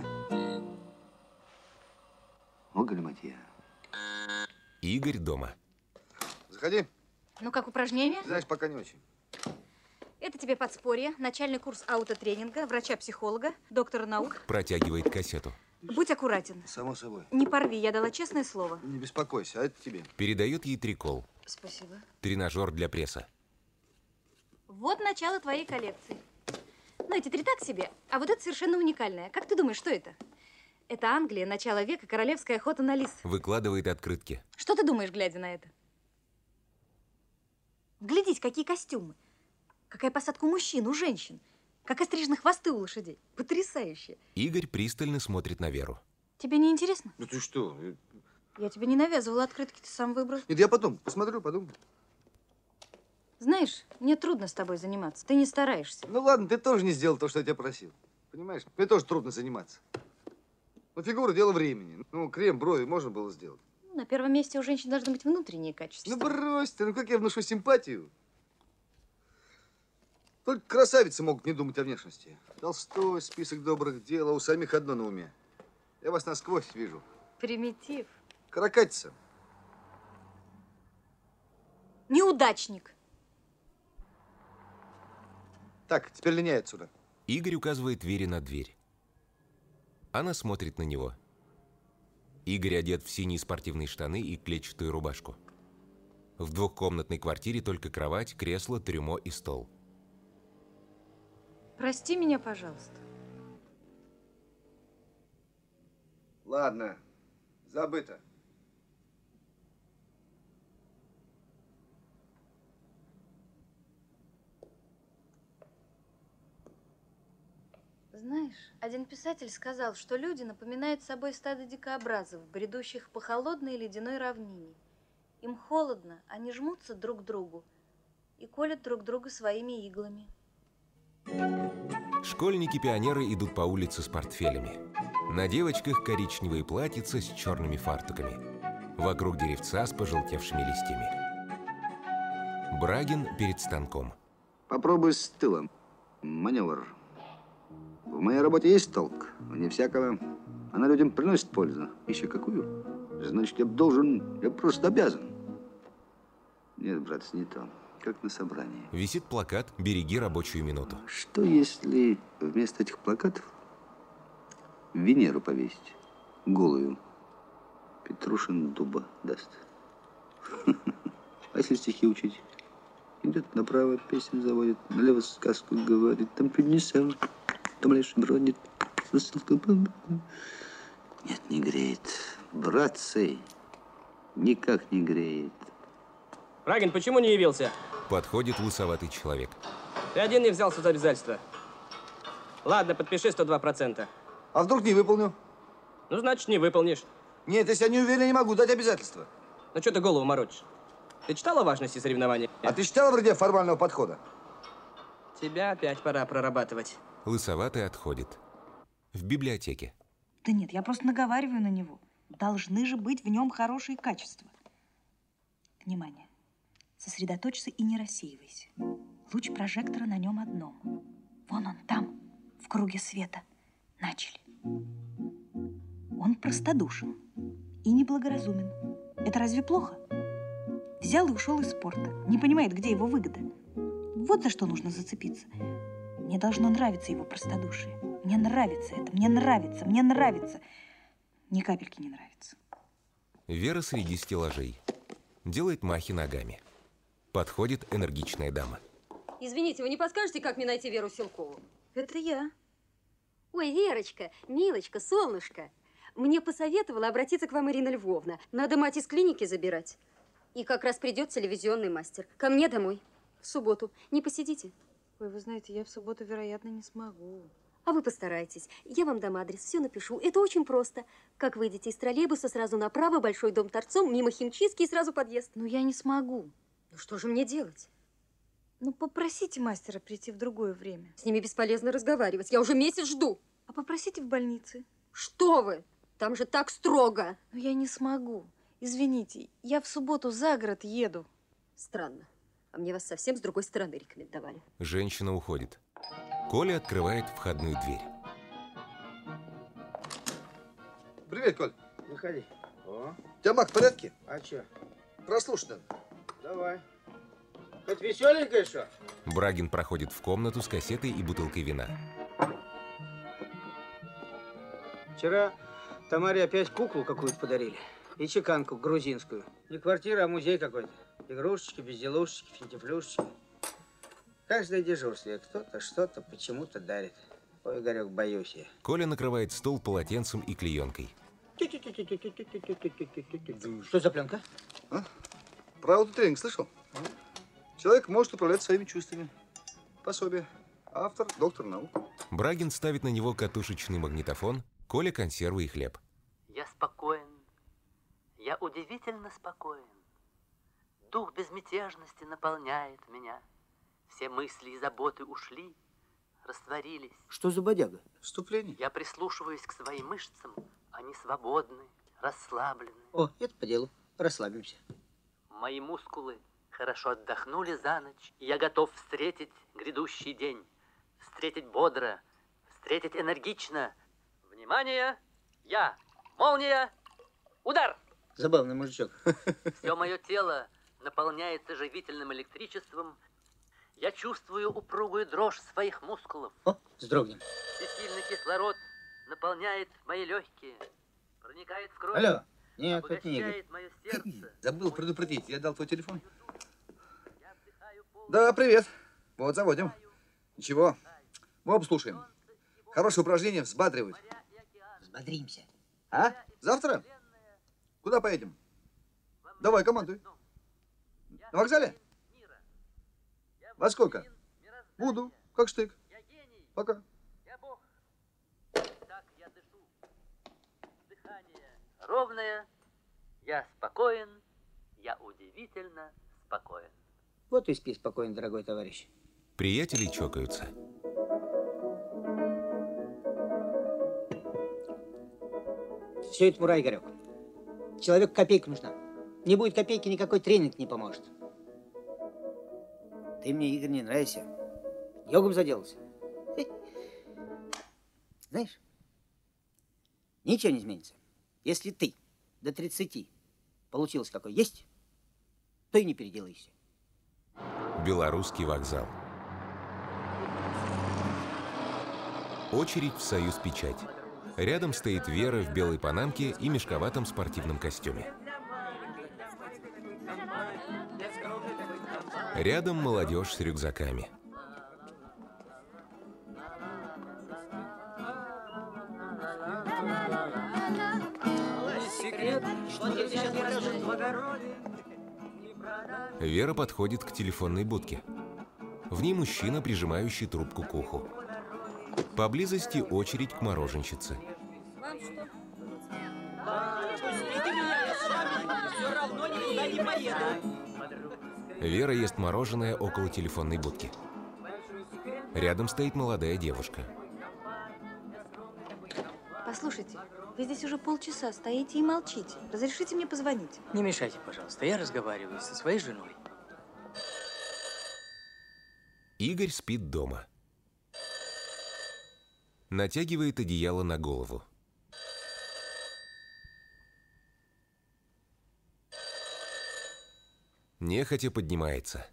Speaker 5: О, галиматья.
Speaker 1: Игорь дома.
Speaker 7: Заходи.
Speaker 3: Ну, как упражнение?
Speaker 7: Знаешь, пока не очень.
Speaker 3: Это тебе подспорье, начальный курс аутотренинга, врача-психолога, доктора наук.
Speaker 1: Протягивает кассету.
Speaker 3: Будь аккуратен.
Speaker 7: Само собой.
Speaker 3: Не порви, я дала честное слово.
Speaker 7: Не беспокойся, а это тебе.
Speaker 1: Передает ей трикол.
Speaker 3: Спасибо.
Speaker 1: Тренажер для пресса.
Speaker 3: Вот начало твоей коллекции. Ну, эти три так себе, а вот это совершенно уникальное. Как ты думаешь, что это? Это Англия, начало века, королевская охота на лис.
Speaker 1: Выкладывает открытки.
Speaker 3: Что ты думаешь, глядя на это? Глядись, какие костюмы. Какая посадка у мужчин, у женщин. Как острижены хвосты у лошадей. Потрясающе.
Speaker 1: Игорь пристально смотрит на Веру.
Speaker 3: Тебе не интересно?
Speaker 7: Ну ты что?
Speaker 3: Я тебе не навязывала открытки, ты сам выбрал.
Speaker 7: Нет, я потом посмотрю, подумаю.
Speaker 3: Знаешь, мне трудно с тобой заниматься. Ты не стараешься.
Speaker 7: Ну ладно, ты тоже не сделал то, что я тебя просил. Понимаешь? Мне тоже трудно заниматься. Ну, фигура – дело времени. Ну, крем, брови можно было сделать.
Speaker 3: На первом месте у женщин должны быть внутренние качества.
Speaker 7: Ну, брось ты, ну как я внушу симпатию? Только красавицы могут не думать о внешности. Толстой, список добрых дел, а у самих одно на уме. Я вас насквозь вижу.
Speaker 3: Примитив.
Speaker 7: Каракатица.
Speaker 3: Неудачник.
Speaker 7: Так, теперь линяй отсюда.
Speaker 1: Игорь указывает Вере на дверь. Она смотрит на него. Игорь одет в синие спортивные штаны и клетчатую рубашку. В двухкомнатной квартире только кровать, кресло, трюмо и стол.
Speaker 3: Прости меня, пожалуйста.
Speaker 7: Ладно, забыто.
Speaker 3: Знаешь, один писатель сказал, что люди напоминают собой стадо дикообразов, бредущих по холодной ледяной равнине. Им холодно, они жмутся друг к другу и колят друг друга своими иглами.
Speaker 1: Школьники-пионеры идут по улице с портфелями. На девочках коричневые платьица с черными фартуками. Вокруг деревца с пожелтевшими листьями. Брагин перед станком.
Speaker 5: Попробуй с тылом. Маневр. В моей работе есть толк, но не всякого. Она людям приносит пользу. Еще какую? Значит, я должен, я просто обязан. Нет, братцы, не то. Как на собрании.
Speaker 1: Висит плакат «Береги рабочую минуту».
Speaker 5: Что если вместо этих плакатов Венеру повесить? Голую. Петрушин дуба даст. А если стихи учить? Идет направо, песню заводит, налево сказку говорит, там принесем, там лишь бродит. Нет, не греет. Братцы, никак не греет.
Speaker 16: Брагин, почему не явился?
Speaker 1: Подходит лысоватый человек.
Speaker 16: Ты один не взялся за обязательства. Ладно, подпиши сто два процента.
Speaker 7: А вдруг не выполню?
Speaker 16: Ну, значит, не выполнишь.
Speaker 7: Нет, если я не уверен, я не могу дать обязательства.
Speaker 16: Ну, что ты голову морочишь? Ты читал о важности соревнований?
Speaker 7: А ты читал вроде формального подхода?
Speaker 16: Тебя опять пора прорабатывать.
Speaker 1: Лысоватый отходит. В библиотеке.
Speaker 17: Да нет, я просто наговариваю на него. Должны же быть в нем хорошие качества. Внимание. Сосредоточься и не рассеивайся. Луч прожектора на нем одном. Вон он там, в круге света. Начали. Он простодушен и неблагоразумен. Это разве плохо? Взял и ушел из спорта. Не понимает, где его выгода. Вот за что нужно зацепиться. Мне должно нравиться его простодушие. Мне нравится это, мне нравится, мне нравится. Ни капельки не нравится.
Speaker 1: Вера среди стеллажей. Делает махи ногами. Подходит энергичная дама.
Speaker 18: Извините, вы не подскажете, как мне найти Веру Силкову?
Speaker 3: Это я.
Speaker 18: Ой, Верочка, милочка, солнышко. Мне посоветовала обратиться к вам Ирина Львовна. Надо мать из клиники забирать. И как раз придет телевизионный мастер. Ко мне домой. В субботу. Не посидите?
Speaker 3: Ой, вы знаете, я в субботу, вероятно, не смогу.
Speaker 18: А вы постарайтесь. Я вам дам адрес, все напишу. Это очень просто. Как выйдете из троллейбуса, сразу направо, большой дом торцом, мимо химчистки и сразу подъезд.
Speaker 3: Ну, я не смогу.
Speaker 18: Ну, что же мне делать?
Speaker 3: Ну, попросите мастера прийти в другое время.
Speaker 18: С ними бесполезно разговаривать. Я уже месяц жду.
Speaker 3: А попросите в больнице.
Speaker 18: Что вы? Там же так строго.
Speaker 3: Ну, я не смогу. Извините, я в субботу за город еду.
Speaker 18: Странно. А мне вас совсем с другой стороны рекомендовали.
Speaker 1: Женщина уходит. Коля открывает входную дверь.
Speaker 7: Привет, Коль.
Speaker 9: Выходи. О.
Speaker 7: У тебя, Мак, в порядке?
Speaker 9: А чё?
Speaker 7: Прослушай надо.
Speaker 9: Давай. Хоть веселенькое что?
Speaker 1: Брагин проходит в комнату с кассетой и бутылкой вина.
Speaker 9: Вчера Тамаре опять куклу какую-то подарили. И чеканку грузинскую. Не квартира, а музей какой-то. Игрушечки, безделушечки, финтифлюшечки. Каждое дежурство кто-то что-то почему-то дарит. Ой, Игорек, боюсь я.
Speaker 1: Коля накрывает стол полотенцем и клеенкой.
Speaker 9: Что за пленка?
Speaker 7: А? Про аутотренинг слышал? А? Человек может управлять своими чувствами. Пособие. Автор, доктор наук.
Speaker 1: Брагин ставит на него катушечный магнитофон, Коля консервы и хлеб.
Speaker 19: Я спокоен. Я удивительно спокоен. Дух безмятежности наполняет меня. Все мысли и заботы ушли, растворились.
Speaker 9: Что за бодяга?
Speaker 7: Вступление.
Speaker 19: Я прислушиваюсь к своим мышцам. Они свободны, расслаблены.
Speaker 9: О, это по делу. Расслабимся.
Speaker 19: Мои мускулы хорошо отдохнули за ночь, и я готов встретить грядущий день. Встретить бодро, встретить энергично. Внимание! Я! Молния! Удар!
Speaker 9: Забавный мужичок.
Speaker 19: Все мое тело наполняется живительным электричеством. Я чувствую упругую дрожь своих мускулов.
Speaker 9: О, вздрогнем.
Speaker 19: Всесильный кислород наполняет мои легкие, проникает в кровь.
Speaker 9: Алло. Нет, это не
Speaker 19: Игорь. Мое сердце.
Speaker 7: Забыл предупредить. Я дал твой телефон. Да, привет. Вот, заводим. Ничего. Мы оба слушаем. Хорошее упражнение взбадривает.
Speaker 11: Взбодримся.
Speaker 5: А? Завтра? Куда поедем? Давай, командуй. На вокзале? Во сколько? Буду, как штык. Пока.
Speaker 19: Так я дышу. Дыхание ровное. Я спокоен. Я удивительно спокоен.
Speaker 9: Вот и спи спокойно, дорогой товарищ.
Speaker 1: Приятели чокаются.
Speaker 9: Все это мура, Игорек. Человеку копейка нужна. Не будет копейки, никакой тренинг не поможет. Ты мне, Игорь, не нравишься. Йогом заделался. Знаешь, ничего не изменится. Если ты до тридцати получилось какой есть, то и не переделайся.
Speaker 1: Белорусский вокзал. Очередь в Союз Печать. Рядом стоит Вера в белой панамке и мешковатом спортивном костюме. Рядом молодежь с рюкзаками. Вера подходит к телефонной будке. В ней мужчина, прижимающий трубку к уху. Поблизости очередь к мороженщице. Вера ест мороженое около телефонной будки. Рядом стоит молодая девушка.
Speaker 3: Послушайте, вы здесь уже полчаса стоите и молчите. Разрешите мне позвонить?
Speaker 4: Не мешайте, пожалуйста. Я разговариваю со своей женой.
Speaker 1: Игорь спит дома. Натягивает одеяло на голову. Нехотя поднимается.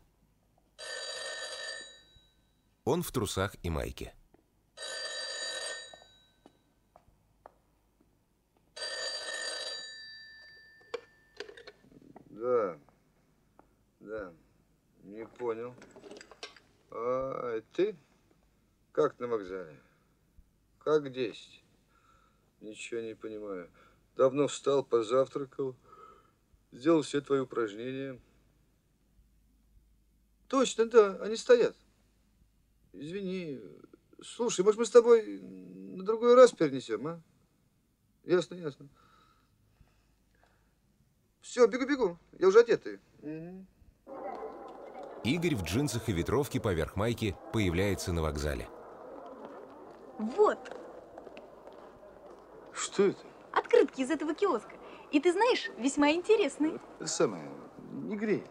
Speaker 1: Он в трусах и майке.
Speaker 7: Да, да, не понял. А ты? Как на вокзале? Как десять? Ничего не понимаю. Давно встал, позавтракал, сделал все твои упражнения. Точно, да, они стоят. Извини. Слушай, может, мы с тобой на другой раз перенесем, а? Ясно, ясно. Все, бегу-бегу. Я уже одетый. Угу.
Speaker 1: Игорь в джинсах и ветровке поверх майки появляется на вокзале.
Speaker 3: Вот.
Speaker 7: Что это?
Speaker 3: Открытки из этого киоска. И ты знаешь, весьма интересные.
Speaker 7: Это самое, не греет.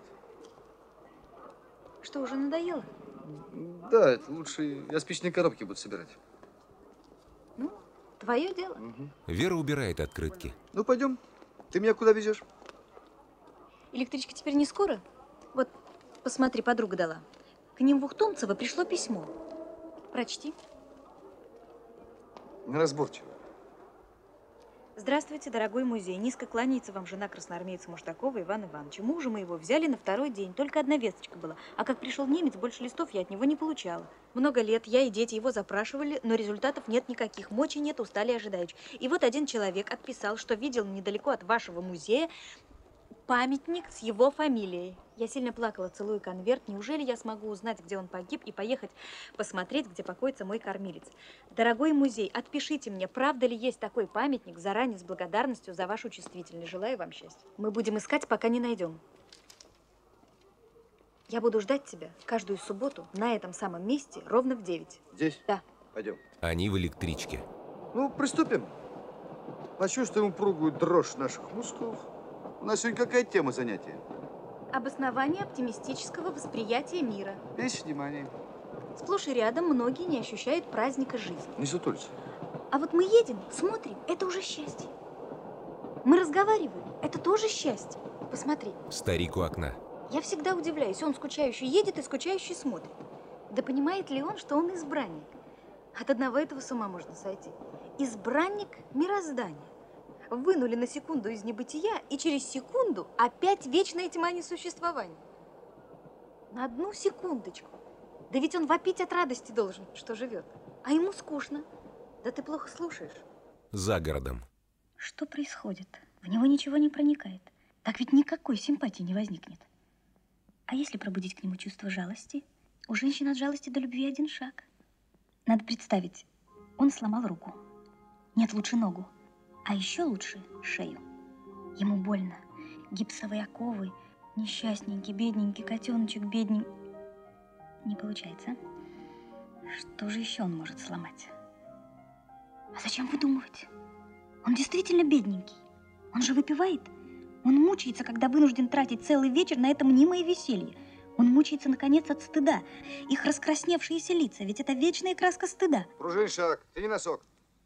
Speaker 3: Что, уже надоело?
Speaker 5: Да, это лучше я спичные коробки буду собирать.
Speaker 3: Ну, твое дело.
Speaker 5: Угу.
Speaker 1: Вера убирает открытки.
Speaker 5: Ну, пойдем. Ты меня куда везешь?
Speaker 3: Электричка теперь не скоро? Вот, посмотри, подруга дала. К ним в Ухтомцево пришло письмо. Прочти.
Speaker 5: Неразборчиво.
Speaker 3: Здравствуйте, дорогой музей. Низко кланяется вам жена красноармейца Муштакова Ивана Ивановича. Мужа мы его взяли на второй день. Только одна весточка была. А как пришел немец, больше листов я от него не получала. Много лет я и дети его запрашивали, но результатов нет никаких. Мочи нет, устали ожидаючи. И вот один человек отписал, что видел недалеко от вашего музея памятник с его фамилией. Я сильно плакала, целую конверт. Неужели я смогу узнать, где он погиб, и поехать посмотреть, где покоится мой кормилец? Дорогой музей, отпишите мне, правда ли есть такой памятник, заранее с благодарностью за вашу чувствительность. Желаю вам счастья. Мы будем искать, пока не найдем. Я буду ждать тебя каждую субботу на этом самом месте ровно в девять.
Speaker 5: Здесь?
Speaker 3: Да.
Speaker 5: Пойдем.
Speaker 1: Они в электричке.
Speaker 5: Ну, приступим.
Speaker 7: Почувствуем упругую дрожь наших мускулов. У нас сегодня какая тема занятия?
Speaker 3: Обоснование оптимистического восприятия мира.
Speaker 7: Весь внимание.
Speaker 3: Сплошь и рядом многие не ощущают праздника жизни.
Speaker 7: Не сутулься.
Speaker 3: А вот мы едем, смотрим, это уже счастье. Мы разговариваем, это тоже счастье. Посмотри.
Speaker 1: Старик у окна.
Speaker 3: Я всегда удивляюсь, он скучающий едет и скучающий смотрит. Да понимает ли он, что он избранник? От одного этого с ума можно сойти. Избранник мироздания. Вынули на секунду из небытия, и через секунду опять вечная тьма несуществования. На одну секундочку. Да ведь он вопить от радости должен, что живет. А ему скучно. Да ты плохо слушаешь.
Speaker 1: За городом.
Speaker 17: Что происходит? В него ничего не проникает. Так ведь никакой симпатии не возникнет. А если пробудить к нему чувство жалости? У женщин от жалости до любви один шаг. Надо представить, он сломал руку. Нет, лучше ногу. А еще лучше шею. Ему больно. Гипсовые оковы. Несчастненький, бедненький котеночек, бедненький. Не получается. Что же еще он может сломать? А зачем выдумывать? Он действительно бедненький. Он же выпивает. Он мучается, когда вынужден тратить целый вечер на это мнимое веселье. Он мучается, наконец, от стыда. Их раскрасневшиеся лица, ведь это вечная краска стыда.
Speaker 7: Пружин шаг, тяни носок.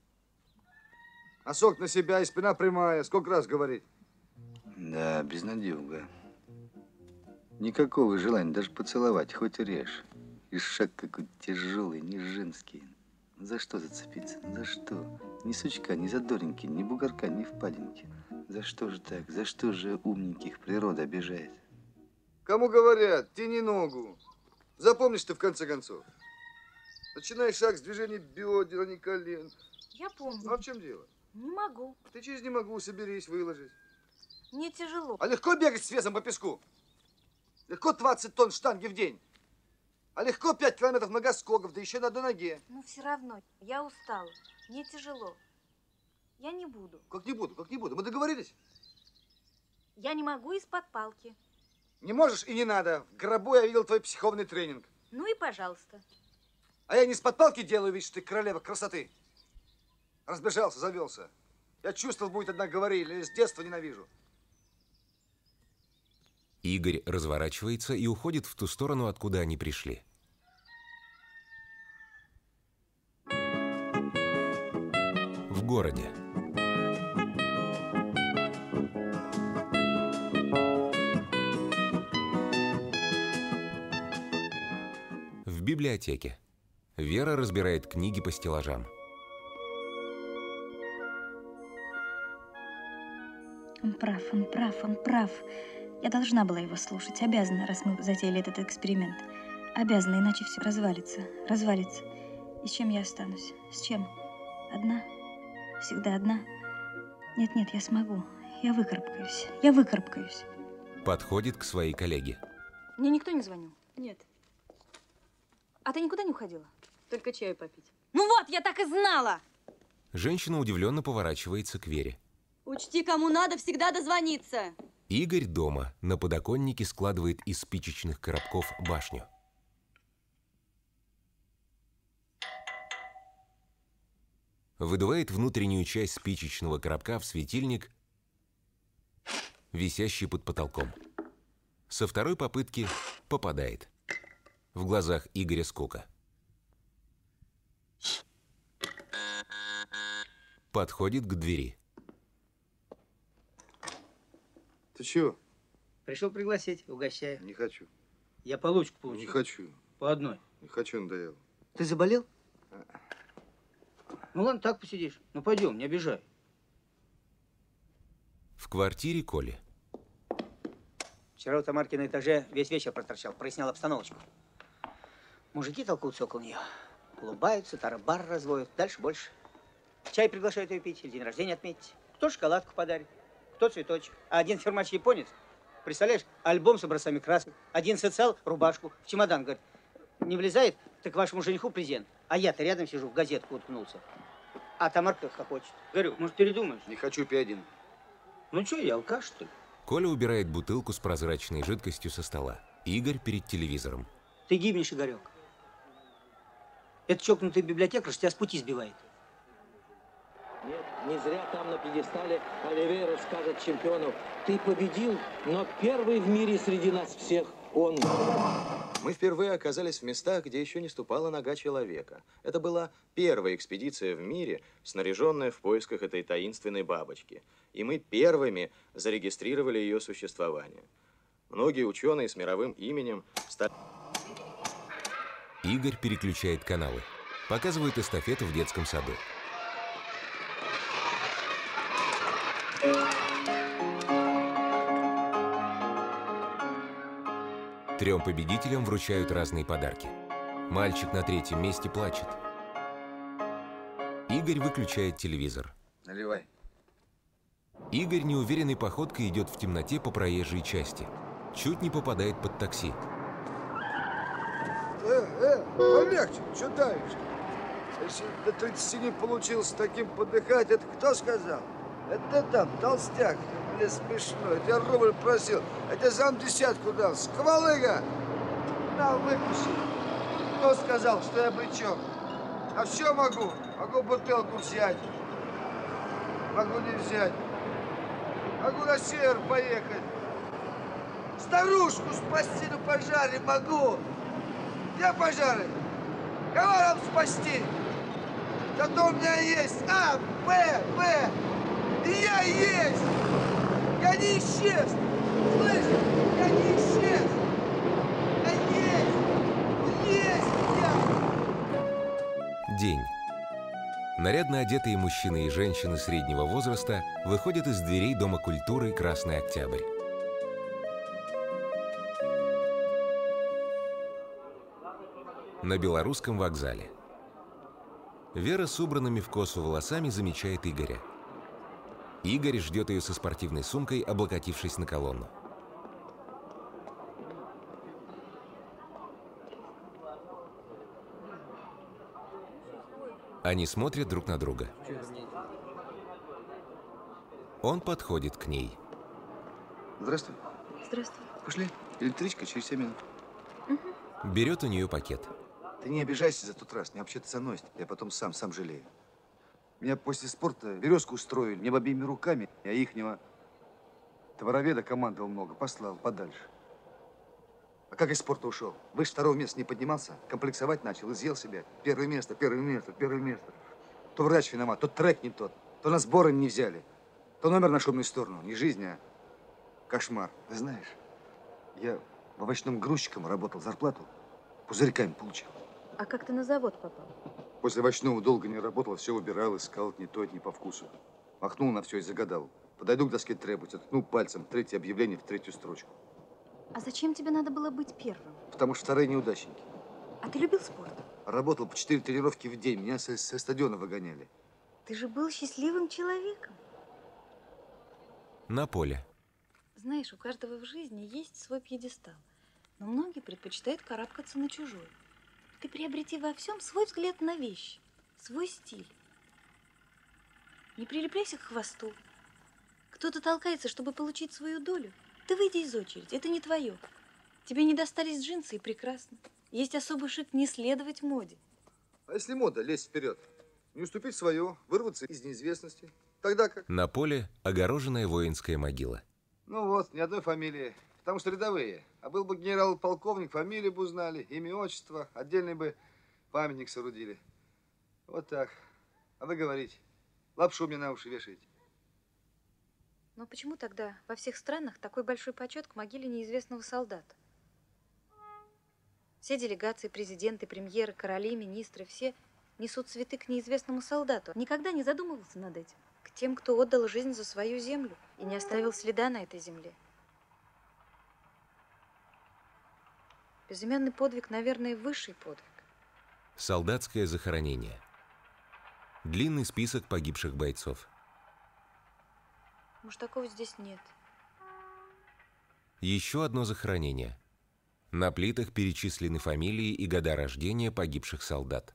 Speaker 7: Носок на себя и спина прямая. Сколько раз говорить?
Speaker 10: Да, безнадега. Никакого желания даже поцеловать, хоть и режь. И шаг какой-то тяжелый, не женский. За что зацепиться? За что? Ни сучка, ни задоринки, ни бугорка, ни впадинки. За что же так? За что же умненьких природа обижает?
Speaker 7: Кому говорят, тяни ногу. Запомнишь ты в конце концов. Начинай шаг с движения бедер, а не колен.
Speaker 3: Я помню.
Speaker 7: Ну а в чем дело?
Speaker 3: Не могу.
Speaker 7: Ты через не могу, соберись, выложись.
Speaker 3: Мне тяжело.
Speaker 7: А легко бегать с весом по песку? Легко двадцать тонн штанги в день? А легко пять километров многоскоков, да еще на одной ноге?
Speaker 3: Ну все равно, я устала. Мне тяжело. Я не буду.
Speaker 7: Как не буду, как не буду? Мы договорились?
Speaker 3: Я не могу из-под палки.
Speaker 7: Не можешь и не надо. В гробу я видел твой психованный тренинг.
Speaker 3: Ну и пожалуйста.
Speaker 7: А я не из-под палки делаю вид, что ты королева красоты. Разбежался, завелся. Я чувствовал, будет одна говорили, с детства ненавижу.
Speaker 1: Игорь разворачивается и уходит в ту сторону, откуда они пришли. В городе. В библиотеке. Вера разбирает книги по стеллажам.
Speaker 17: Он прав, он прав, он прав. Я должна была его слушать, обязана, раз мы затеяли этот эксперимент. Обязана, иначе все развалится, развалится. И с чем я останусь? С чем? Одна? Всегда одна? Нет-нет, я смогу. Я выкарабкаюсь, я выкарабкаюсь.
Speaker 1: Подходит к своей коллеге.
Speaker 3: Мне никто не звонил?
Speaker 12: Нет.
Speaker 3: А ты никуда не уходила?
Speaker 12: Только чаю попить.
Speaker 3: Ну вот, я так и знала!
Speaker 1: Женщина удивленно поворачивается к Вере.
Speaker 12: Учти, кому надо, всегда дозвониться.
Speaker 1: Игорь дома на подоконнике складывает из спичечных коробков башню. Выдувает внутреннюю часть спичечного коробка в светильник, висящий под потолком. Со второй попытки попадает. В глазах Игоря скука. Подходит к двери.
Speaker 7: Ты чего?
Speaker 9: Пришел пригласить, угощаю.
Speaker 7: Не хочу.
Speaker 9: Я получку получил.
Speaker 7: Не хочу.
Speaker 9: По одной.
Speaker 7: Не хочу, надоело.
Speaker 9: Ты заболел? Ну ладно, так посидишь. Ну пойдем, не обижай.
Speaker 1: В квартире Коли.
Speaker 9: Вчера у Тамарки на этаже весь вечер проторчал, прояснял обстановочку. Мужики толкутся около нее. Улыбаются, тарабар разводят. Дальше больше. Чай приглашают ее пить или день рождения отметить. Кто шоколадку подарит, кто цветочек. А один фермач японец, представляешь, альбом с образцами красок. Один социал рубашку в чемодан, говорит, не влезает, так вашему жениху презент. А я-то рядом сижу, в газетку уткнулся. А Тамарка хохочет. Говорю, может, передумаешь?
Speaker 7: Не хочу, пей один.
Speaker 9: Ну что, я алкаш, что ли?
Speaker 1: Коля убирает бутылку с прозрачной жидкостью со стола. Игорь перед телевизором.
Speaker 9: Ты гибнешь, Игорек. Этот чокнутый библиотекарь тебя с пути сбивает.
Speaker 20: Нет, не зря там на пьедестале Оливейра скажет чемпиону: ты победил, но первый в мире среди нас всех он.
Speaker 21: Мы впервые оказались в местах, где еще не ступала нога человека. Это была первая экспедиция в мире, снаряженная в поисках этой таинственной бабочки. И мы первыми зарегистрировали ее существование. Многие ученые с мировым именем стали...
Speaker 1: Игорь переключает каналы. Показывает эстафету в детском саду. Трем победителям вручают разные подарки. Мальчик на третьем месте плачет. Игорь выключает телевизор.
Speaker 7: Наливай.
Speaker 1: Игорь неуверенной походкой идет в темноте по проезжей части. Чуть не попадает под такси.
Speaker 7: Э, э, полегче, что давишь? Если до тридцати не получилось таким подыхать, это кто сказал? Это там, толстяк. Мне смешно. Я тебя рубль просил. Я тебе сам десятку дал. Сквалыга! На, выпущи. Кто сказал, что я бычок? А все могу. Могу бутылку взять. Могу не взять. Могу на север поехать. Старушку спасти на пожаре могу. Где пожары? Кого нам спасти? Зато у меня есть А, Б, В. И я есть. Я не исчез. Слышишь? Я не исчез. Я есть. Есть я.
Speaker 1: День. Нарядно одетые мужчины и женщины среднего возраста выходят из дверей Дома культуры «Красный Октябрь». На Белорусском вокзале. Вера с убранными в косу волосами замечает Игоря. Игорь ждет ее со спортивной сумкой, облокотившись на колонну. Они смотрят друг на друга. Он подходит к ней.
Speaker 5: Здравствуй.
Speaker 12: Здравствуй.
Speaker 5: Пошли. Электричка через семь минут.
Speaker 12: Угу.
Speaker 1: Берет у нее пакет.
Speaker 5: Ты не обижайся за тот раз. Мне вообще-то заносит. Я потом сам, сам жалею. Меня после спорта веревку устроили, не обеими руками, а ихнего товароведа командовал много, послал подальше. А как из спорта ушел? Выше второго места не поднимался, комплексовать начал, изъел себя. Первое место, первое место, первое место. То врач виноват, то трек не тот, то на сборы не взяли, то номер на шумную сторону. Не жизнь, а кошмар. Ты знаешь, я в овощном грузчиком работал, зарплату пузырьками получал.
Speaker 12: А как ты на завод попал?
Speaker 5: После овощного долго не работал, все выбирал, искал, не то, не по вкусу. Махнул на все и загадал. Подойду к доске требовать, ткнул пальцем, третье объявление в третью строчку.
Speaker 12: А зачем тебе надо было быть первым?
Speaker 5: Потому что вторые неудачники.
Speaker 12: А ты любил спорт?
Speaker 5: Работал по четыре тренировки в день, меня со, со стадиона выгоняли.
Speaker 12: Ты же был счастливым человеком.
Speaker 1: На поле.
Speaker 17: Знаешь, у каждого в жизни есть свой пьедестал, но многие предпочитают карабкаться на чужой. Ты приобрети во всем свой взгляд на вещи, свой стиль. Не прилепляйся к хвосту. Кто-то толкается, чтобы получить свою долю. Ты выйди из очереди, это не твое. Тебе не достались джинсы, и прекрасно. Есть особый шик не следовать моде.
Speaker 7: А если мода лезть вперед? Не уступить свое, вырваться из неизвестности? Тогда как?
Speaker 1: На поле огороженная воинская могила.
Speaker 7: Ну вот, ни одной фамилии. Потому что рядовые. А был бы генерал-полковник, фамилию бы узнали, имя, отчество, отдельный бы памятник соорудили. Вот так. А вы говорите, лапшу мне на уши вешаете.
Speaker 17: Но почему тогда во всех странах такой большой почет к могиле неизвестного солдата? Все делегации, президенты, премьеры, короли, министры, все несут цветы к неизвестному солдату. Никогда не задумывался над этим. К тем, кто отдал жизнь за свою землю и не оставил следа на этой земле. Безымянный подвиг, наверное, высший подвиг.
Speaker 1: Солдатское захоронение. Длинный список погибших бойцов.
Speaker 17: Муштаков здесь нет.
Speaker 1: Еще одно захоронение. На плитах перечислены фамилии и года рождения погибших солдат.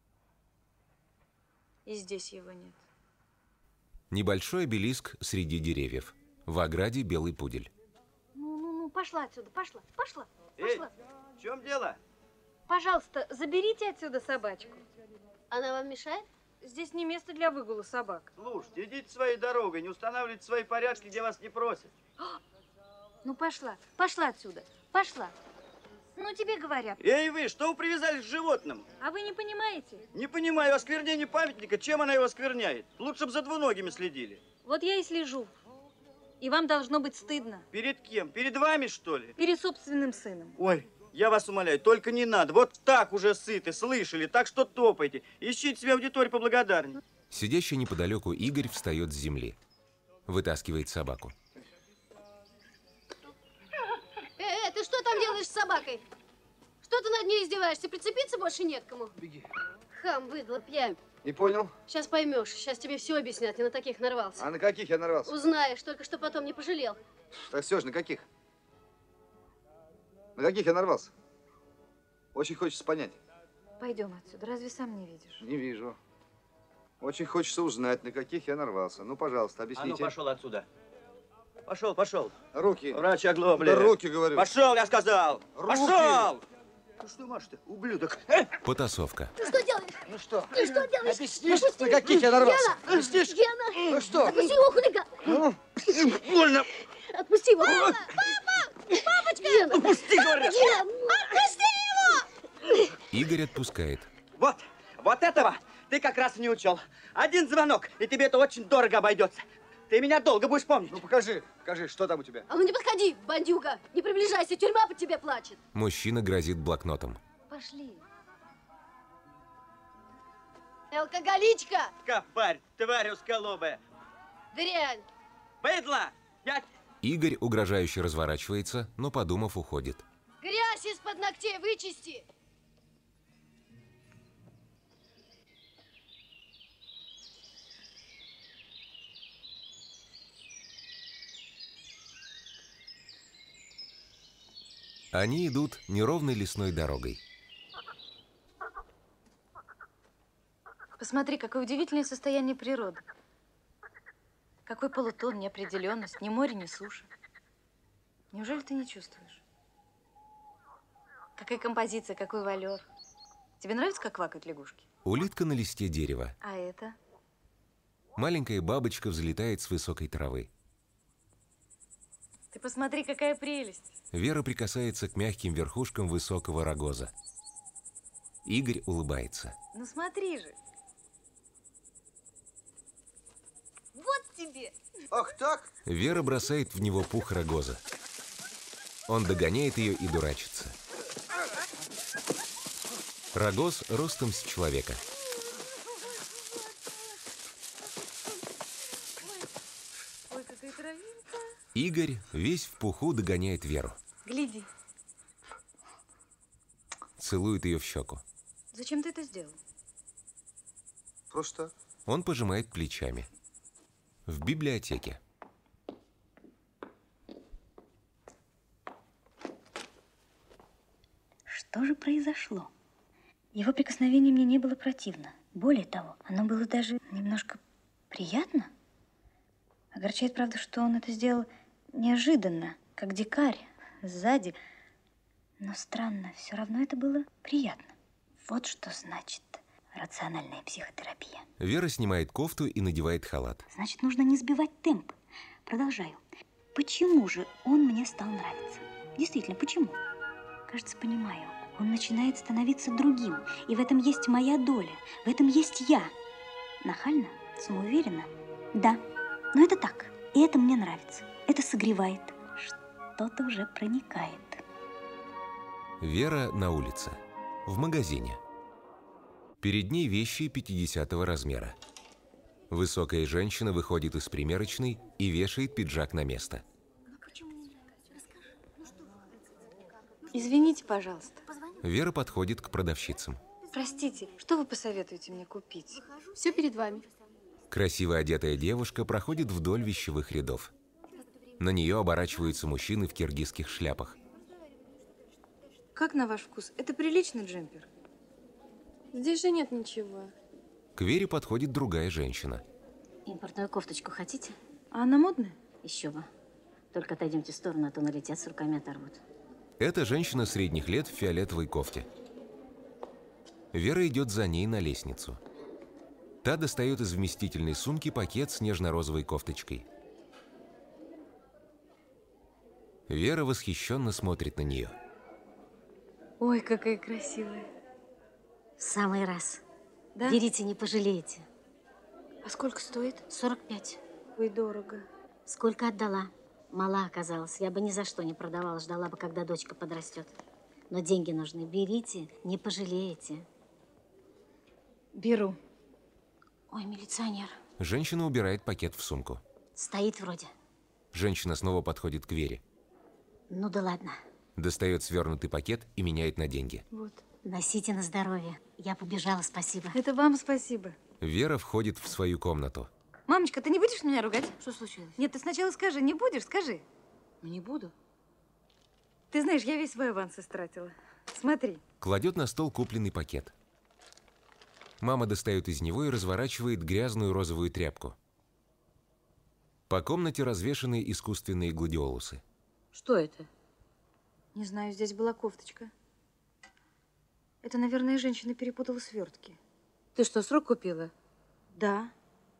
Speaker 17: И здесь его нет.
Speaker 1: Небольшой обелиск среди деревьев. В ограде белый пудель.
Speaker 17: Ну, ну, ну, пошла отсюда, пошла, пошла,
Speaker 2: Эй,
Speaker 17: пошла.
Speaker 2: в чем дело?
Speaker 17: Пожалуйста, заберите отсюда собачку.
Speaker 18: Она вам мешает?
Speaker 17: Здесь не место для выгула собак.
Speaker 2: Слушайте, идите своей дорогой, не устанавливайте свои порядки, где вас не просят.
Speaker 17: Ну, пошла, пошла отсюда, пошла. Ну, тебе говорят.
Speaker 2: Эй, вы, что вы привязались к животным?
Speaker 17: А вы не понимаете?
Speaker 2: Не понимаю, осквернение памятника, чем она его оскверняет? Лучше бы за двуногими следили.
Speaker 17: Вот я и слежу. И вам должно быть стыдно.
Speaker 2: Перед кем? Перед вами, что ли?
Speaker 17: Перед собственным сыном.
Speaker 2: Ой, я вас умоляю, только не надо. Вот так уже сыты, слышали, так что топайте. Ищите себе аудиторию поблагодарней.
Speaker 1: Сидящий неподалеку Игорь встает с земли. Вытаскивает собаку.
Speaker 18: Э, э, ты что там делаешь с собакой? Что ты над ней издеваешься? Прицепиться больше нет к кому.
Speaker 5: Беги.
Speaker 18: Хам, быдло, пьянь.
Speaker 7: Не понял?
Speaker 6: Сейчас поймешь. Сейчас тебе все объяснят. Я на таких нарвался.
Speaker 7: А на каких я нарвался?
Speaker 6: Узнаешь, только что потом не пожалел.
Speaker 7: Так все же, на каких? На каких я нарвался? Очень хочется понять.
Speaker 3: Пойдем отсюда. Разве сам не видишь?
Speaker 7: Не вижу. Очень хочется узнать, на каких я нарвался. Ну, пожалуйста, объясните.
Speaker 2: А ну, пошел отсюда. Пошел, пошел.
Speaker 7: Руки.
Speaker 2: Врач оглобли.
Speaker 7: Да руки, говорю.
Speaker 2: Пошел, я сказал.
Speaker 7: Руки.
Speaker 2: Пошел! Ну что, Маш, ты, ублюдок?
Speaker 1: Потасовка.
Speaker 6: Ты что делаешь?
Speaker 7: Ну что?
Speaker 6: Ты что делаешь?
Speaker 7: Объяснишь, на каких я нарвался?
Speaker 6: Гена!
Speaker 7: Объяснишь?
Speaker 6: Гена!
Speaker 7: Ну что?
Speaker 6: Отпусти его, хулиган!
Speaker 7: Ну, больно.
Speaker 6: Отпусти его!
Speaker 13: Папа! Папа! Папочка!
Speaker 6: Гена!
Speaker 2: Отпусти, говорю!
Speaker 6: Гена!
Speaker 13: Отпусти его!
Speaker 1: Игорь отпускает.
Speaker 2: Вот, вот этого ты как раз не учел. Один звонок, и тебе это очень дорого обойдется. Ты меня долго будешь помнить.
Speaker 7: Ну, покажи, покажи, что там у тебя.
Speaker 6: А ну не подходи, бандюга! Не приближайся, тюрьма по тебе плачет.
Speaker 1: Мужчина грозит блокнотом.
Speaker 6: Пошли. Алкоголичка!
Speaker 2: Копарь, тварь узколобая.
Speaker 6: Дрянь!
Speaker 2: Быдло! Я...
Speaker 1: Игорь угрожающе разворачивается, но, подумав, уходит.
Speaker 6: Грязь из-под ногтей вычисти!
Speaker 1: Они идут неровной лесной дорогой.
Speaker 3: Посмотри, какое удивительное состояние природы. Какой полутон, неопределенность, ни моря, ни суши. Неужели ты не чувствуешь? Какая композиция, какой валер. Тебе нравится, как квакают лягушки?
Speaker 1: Улитка на листе дерева.
Speaker 3: А это?
Speaker 1: Маленькая бабочка взлетает с высокой травы.
Speaker 3: Ты посмотри, какая прелесть.
Speaker 1: Вера прикасается к мягким верхушкам высокого рогоза. Игорь улыбается.
Speaker 3: Ну смотри же.
Speaker 6: Вот тебе!
Speaker 7: Ах так?
Speaker 1: Вера бросает в него пух рогоза. Он догоняет ее и дурачится. Рогоз ростом с человека.
Speaker 3: Ой, какая травинка.
Speaker 1: Игорь весь в пуху догоняет Веру.
Speaker 3: Гляди.
Speaker 1: Целует ее в щеку.
Speaker 3: Зачем ты это сделал?
Speaker 7: Просто.
Speaker 1: Он пожимает плечами. В библиотеке.
Speaker 17: Что же произошло? Его прикосновение мне не было противно. Более того, оно было даже немножко приятно. Огорчает, правда, что он это сделал неожиданно, как дикарь, сзади. Но странно, все равно это было приятно. Вот что значит рациональная психотерапия.
Speaker 1: Вера снимает кофту и надевает халат.
Speaker 17: Значит, нужно не сбивать темп. Продолжаю. Почему же он мне стал нравиться? Действительно, почему? Кажется, понимаю. Он начинает становиться другим. И в этом есть моя доля. В этом есть я. Нахально? Самоуверенно? Да. Но это так. И это мне нравится. Это согревает. Что-то уже проникает.
Speaker 1: Вера на улице. В магазине. Перед ней вещи пятидесятого размера. Высокая женщина выходит из примерочной и вешает пиджак на место.
Speaker 3: Извините, пожалуйста.
Speaker 1: Вера подходит к продавщицам.
Speaker 3: Простите, что вы посоветуете мне купить?
Speaker 6: Все перед вами.
Speaker 1: Красиво одетая девушка проходит вдоль вещевых рядов. На нее оборачиваются мужчины в киргизских шляпах.
Speaker 3: Как на ваш вкус? Это приличный джемпер?
Speaker 6: Здесь же нет ничего.
Speaker 1: К Вере подходит другая женщина.
Speaker 22: Импортную кофточку хотите?
Speaker 3: А она модная?
Speaker 22: Еще бы. Только отойдемте в сторону, а то налетят, с руками оторвут.
Speaker 1: Это женщина средних лет в фиолетовой кофте. Вера идет за ней на лестницу. Та достает из вместительной сумки пакет с нежно-розовой кофточкой. Вера восхищенно смотрит на нее.
Speaker 3: Ой, какая красивая.
Speaker 22: В самый раз.
Speaker 3: Да?
Speaker 22: Берите, не пожалеете.
Speaker 3: А сколько стоит?
Speaker 22: сорок пять.
Speaker 3: Ой, дорого.
Speaker 22: Сколько отдала? Мала оказалась. Я бы ни за что не продавала, ждала бы, когда дочка подрастет. Но деньги нужны. Берите, не пожалеете.
Speaker 3: Беру.
Speaker 22: Ой, милиционер.
Speaker 1: Женщина убирает пакет в сумку.
Speaker 22: Стоит вроде.
Speaker 1: Женщина снова подходит к Вере.
Speaker 22: Ну да ладно.
Speaker 1: Достает свернутый пакет и меняет на деньги.
Speaker 3: Вот.
Speaker 22: Носите на здоровье. Я побежала, спасибо.
Speaker 3: Это вам спасибо.
Speaker 1: Вера входит в свою комнату.
Speaker 3: Мамочка, ты не будешь меня ругать?
Speaker 12: Что случилось?
Speaker 3: Нет, ты сначала скажи, не будешь, скажи.
Speaker 12: Не буду.
Speaker 3: Ты знаешь, я весь свой аванс истратила. Смотри.
Speaker 1: Кладет на стол купленный пакет. Мама достает из него и разворачивает грязную розовую тряпку. По комнате развешаны искусственные гладиолусы.
Speaker 12: Что это?
Speaker 3: Не знаю, здесь была кофточка. Это, наверное, женщина перепутала свертки.
Speaker 12: Ты что, срок купила?
Speaker 3: Да.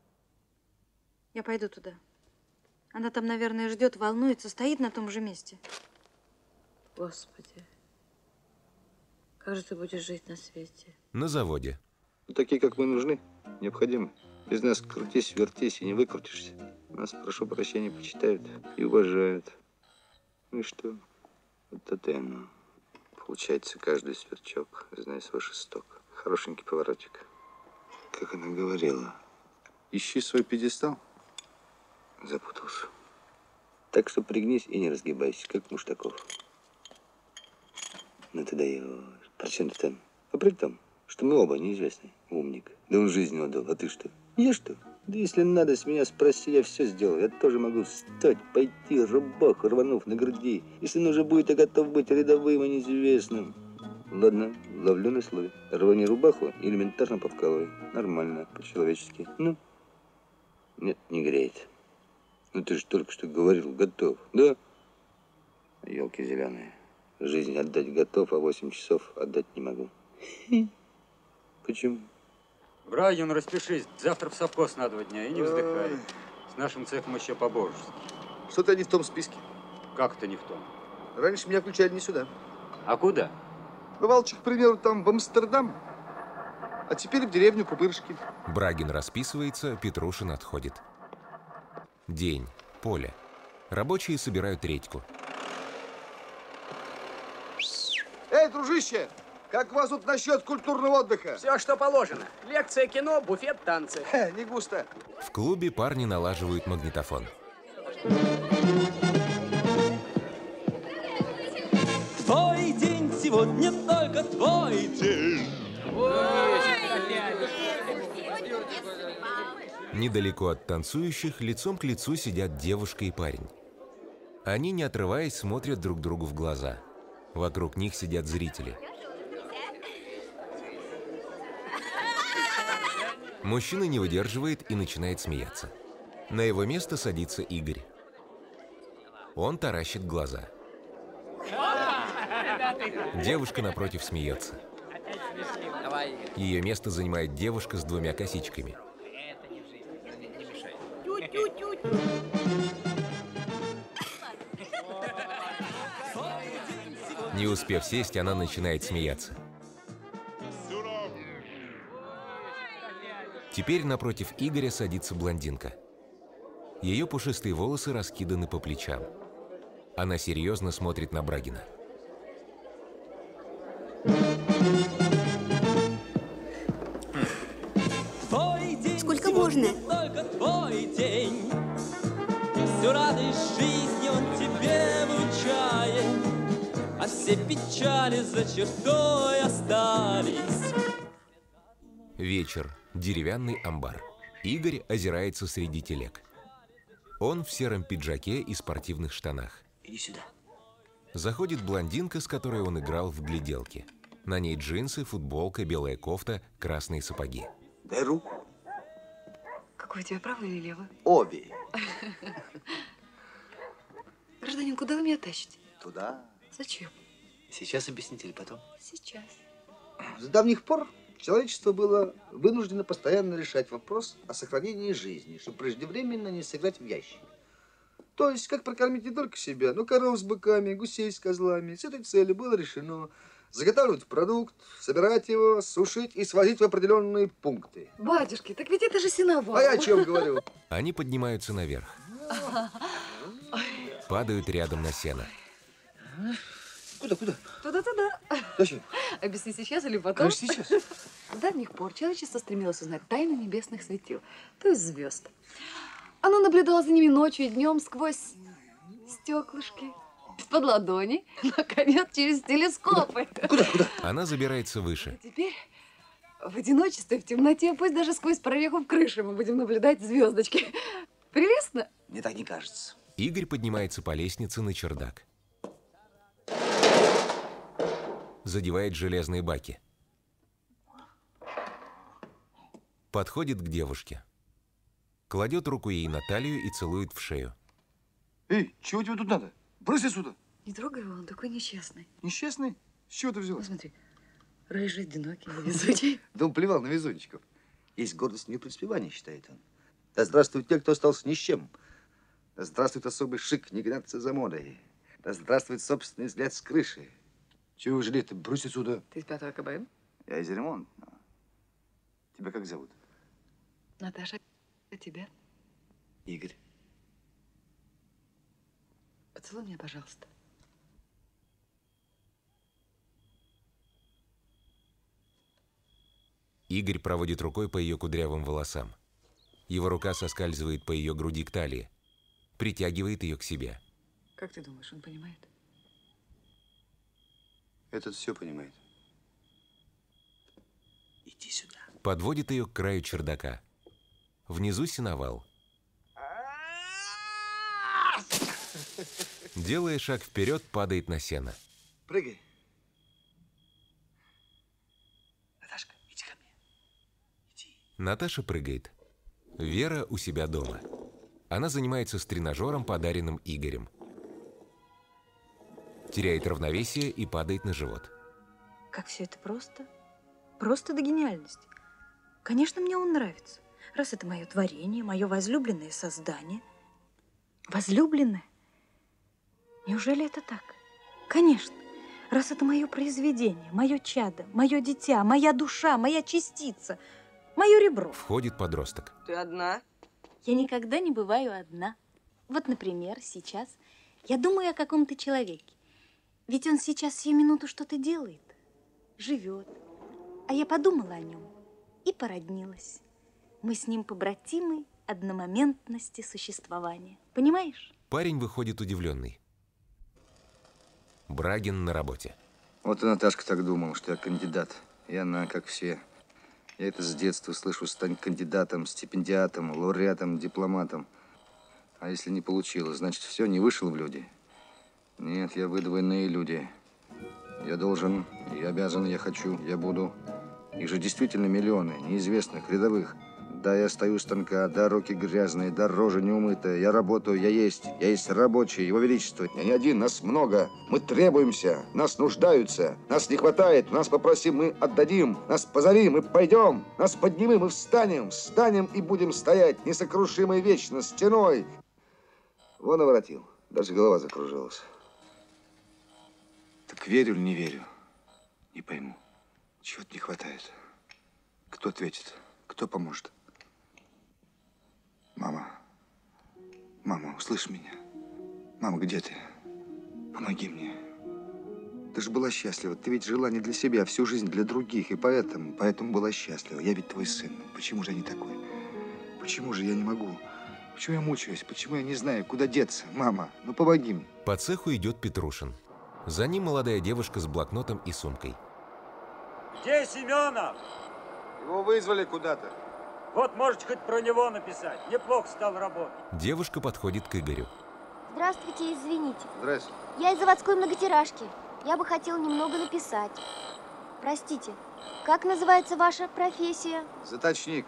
Speaker 3: Я пойду туда. Она там, наверное, ждет, волнуется, стоит на том же месте.
Speaker 12: Господи. Как же ты будешь жить на свете?
Speaker 1: На заводе.
Speaker 10: Такие, как мы, нужны, необходимы. Без нас крутись, вертись и не выкрутишься. Нас, прошу прощения, почитают и уважают. Ну и что? Вот это и оно. Получается, каждый сверчок, зная свой шесток. Хорошенький поворотик. Как она говорила.
Speaker 7: Ищи свой пьедестал.
Speaker 10: Запутался. Так что пригнись и не разгибайся, как Муштаков. Ну ты даешь. При чем ты там? А при том, что мы оба неизвестные. Умник. Да он жизнь отдал, а ты что? Я что? Да если надо с меня спроси, я все сделаю. Я тоже могу встать, пойти, рубаху рванув на груди. Если нужно будет, я готов быть рядовым и неизвестным. Ладно, ловлю на слове. Рвани рубаху и элементарно повкалывай. Нормально, по-человечески. Ну? Нет, не греет. Ну ты же только что говорил, готов, да? Елки зеленые. Жизнь отдать готов, а восемь часов отдать не могу. Почему?
Speaker 8: Брагин, распишись. Завтра в совхоз на два дня и не вздыхай. С нашим цехом еще по-божески.
Speaker 5: Что-то не в том списке.
Speaker 8: Как это не в том?
Speaker 5: Раньше меня включали не сюда.
Speaker 8: А куда?
Speaker 5: Бывалчик, к примеру, там в Амстердам. А теперь в деревню Пупырышки.
Speaker 1: Брагин расписывается, Петрушин отходит. День. Поле. Рабочие собирают редьку.
Speaker 5: Эй, дружище! Как у вас тут насчет культурного отдыха?
Speaker 16: Все, что положено. Лекция, кино, буфет, танцы.
Speaker 5: Ха, не густо.
Speaker 1: В клубе парни налаживают магнитофон.
Speaker 14: Твой день сегодня только твой день.
Speaker 1: Недалеко от танцующих лицом к лицу сидят девушка и парень. Они, не отрываясь, смотрят друг другу в глаза. Вокруг них сидят зрители. Мужчина не выдерживает и начинает смеяться. На его место садится Игорь. Он таращит глаза. Девушка напротив смеется. Ее место занимает девушка с двумя косичками. Не успев сесть, она начинает смеяться. Теперь напротив Игоря садится блондинка. Ее пушистые волосы раскиданы по плечам. Она серьезно смотрит на Брагина.
Speaker 14: Сколько можно? Только твой день. Всю радость жизни он тебе вручает, а все печали за чертой остались.
Speaker 1: Вечер. Деревянный амбар. Игорь озирается среди телег. Он в сером пиджаке и спортивных штанах.
Speaker 11: Иди сюда.
Speaker 1: Заходит блондинка, с которой он играл в гляделки. На ней джинсы, футболка, белая кофта, красные сапоги.
Speaker 5: Дай руку.
Speaker 23: Какое у тебя, правое или левое?
Speaker 5: Обе.
Speaker 23: Гражданин, куда вы меня тащите?
Speaker 5: Туда.
Speaker 23: Зачем?
Speaker 11: Сейчас объясните или потом?
Speaker 23: Сейчас.
Speaker 5: С давних пор человечество было вынуждено постоянно решать вопрос о сохранении жизни, чтобы преждевременно не сыграть в ящик. То есть, как прокормить не только себя, но коров с быками, гусей с козлами. С этой целью было решено заготавливать продукт, собирать его, сушить и свозить в определенные пункты.
Speaker 23: Батюшки, так ведь это же сеновал.
Speaker 5: А я о чем говорю?
Speaker 1: Они поднимаются наверх. Падают рядом на сено.
Speaker 5: Куда, куда?
Speaker 23: Туда-туда.
Speaker 5: Зачем?
Speaker 23: Объясни сейчас или потом?
Speaker 5: Конечно, сейчас.
Speaker 23: С давних пор человечество стремилось узнать тайны небесных светил, то есть звезд. Оно наблюдало за ними ночью и днем сквозь стеклышки, из-под ладони, наконец, через телескопы.
Speaker 5: Куда, куда?
Speaker 1: Она забирается выше.
Speaker 23: Теперь В одиночестве, в темноте, пусть даже сквозь прореху в крыше мы будем наблюдать звездочки. Прелестно?
Speaker 5: Мне так не кажется.
Speaker 1: Игорь поднимается по лестнице на чердак. Задевает железные баки. Подходит к девушке. Кладет руку ей на талию и целует в шею.
Speaker 7: Эй, чего тебе тут надо? Брысь отсюда.
Speaker 23: Не трогай его, он такой несчастный.
Speaker 7: Несчастный? С чего ты взяла?
Speaker 23: Ну, смотри, рыжий, одинокий, невезучий.
Speaker 5: Да он плевал на везунчиков. Есть гордость не преуспевания, считает он. Да здравствуют те, кто остался ни с чем. Да здравствует особый шик, не гнаться за модой. Да здравствует собственный взгляд с крыши.
Speaker 7: Чего вы жалеете? Брысь отсюда.
Speaker 23: Ты из пятого КБН?
Speaker 5: Я из ремонтного. Тебя как зовут?
Speaker 23: Наташа, а тебя?
Speaker 5: Игорь.
Speaker 23: Поцелуй меня, пожалуйста.
Speaker 1: Игорь проводит рукой по ее кудрявым волосам. Его рука соскальзывает по ее груди к талии, притягивает ее к себе.
Speaker 23: Как ты думаешь, он понимает?
Speaker 5: Этот все понимает. Иди сюда.
Speaker 1: Подводит ее к краю чердака. Внизу сеновал. Делая шаг вперед, падает на сено.
Speaker 5: Прыгай. Наташка, иди ко мне. Иди.
Speaker 1: Наташа прыгает. Вера у себя дома. Она занимается с тренажером, подаренным Игорем. Теряет равновесие и падает на живот.
Speaker 3: Как все это просто. Просто до гениальности. Конечно, мне он нравится. Раз это мое творение, мое возлюбленное создание. Возлюбленное? Неужели это так? Конечно. Раз это мое произведение, мое чадо, мое дитя, моя душа, моя частица, мое ребро.
Speaker 1: Входит подросток.
Speaker 3: Ты одна? Я никогда не бываю одна. Вот, например, сейчас я думаю о каком-то человеке. Ведь он сейчас сию минуту что-то делает, живет. А я подумала о нем и породнилась. Мы с ним побратимы одномоментности существования. Понимаешь?
Speaker 1: Парень выходит удивленный. Брагин на работе.
Speaker 7: Вот и Наташка так думала, что я кандидат. И она, как все. Я это с детства слышу: стань кандидатом, стипендиатом, лауреатом, дипломатом. А если не получилось, значит, все, не вышел в люди. Нет, я выдвоенные люди. Я должен, я обязан, я хочу, я буду. Их же действительно миллионы, неизвестных, рядовых. Да, я стою у станка, да, руки грязные, да, рожа неумытая. Я работаю, я есть, я есть рабочий, его величество. Я не один, нас много. Мы требуемся, нас нуждаются. Нас не хватает, нас попросим, мы отдадим. Нас позови, мы пойдем. Нас подними, мы встанем. Встанем и будем стоять, несокрушимой вечно, стеной. Вон наворотил, даже голова закружилась. Так верю или не верю? Не пойму. Чего-то не хватает. Кто ответит? Кто поможет? Мама. Мама, услышь меня. Мама, где ты? Помоги мне. Ты же была счастлива. Ты ведь жила не для себя, всю жизнь для других. И поэтому, поэтому была счастлива. Я ведь твой сын. Почему же я не такой? Почему же я не могу? Почему я мучаюсь? Почему я не знаю, куда деться? Мама, ну помоги мне.
Speaker 1: По цеху идет Петрушин. За ним молодая девушка с блокнотом и сумкой.
Speaker 8: Где Семенов?
Speaker 7: Его вызвали куда-то.
Speaker 8: Вот можете хоть про него написать. Неплохо стал работать.
Speaker 1: Девушка подходит к Игорю.
Speaker 4: Здравствуйте, извините.
Speaker 7: Здравствуйте.
Speaker 4: Я из заводской многотиражки. Я бы хотела немного написать. Простите, как называется ваша профессия?
Speaker 7: Заточник.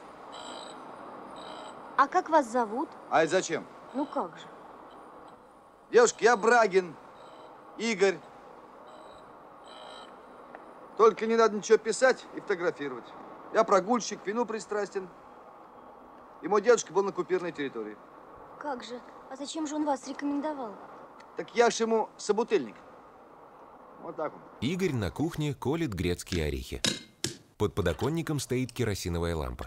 Speaker 4: А как вас зовут?
Speaker 7: А это зачем?
Speaker 4: Ну как же?
Speaker 7: Девушка, я Брагин. Игорь. Только не надо ничего писать и фотографировать. Я прогульщик, к вину пристрастен. И мой дедушка был на оккупированной территории.
Speaker 4: Как же? А зачем же он вас рекомендовал?
Speaker 7: Так я ж ему собутыльник. Вот так вот.
Speaker 1: Игорь на кухне колет грецкие орехи. Под подоконником стоит керосиновая лампа.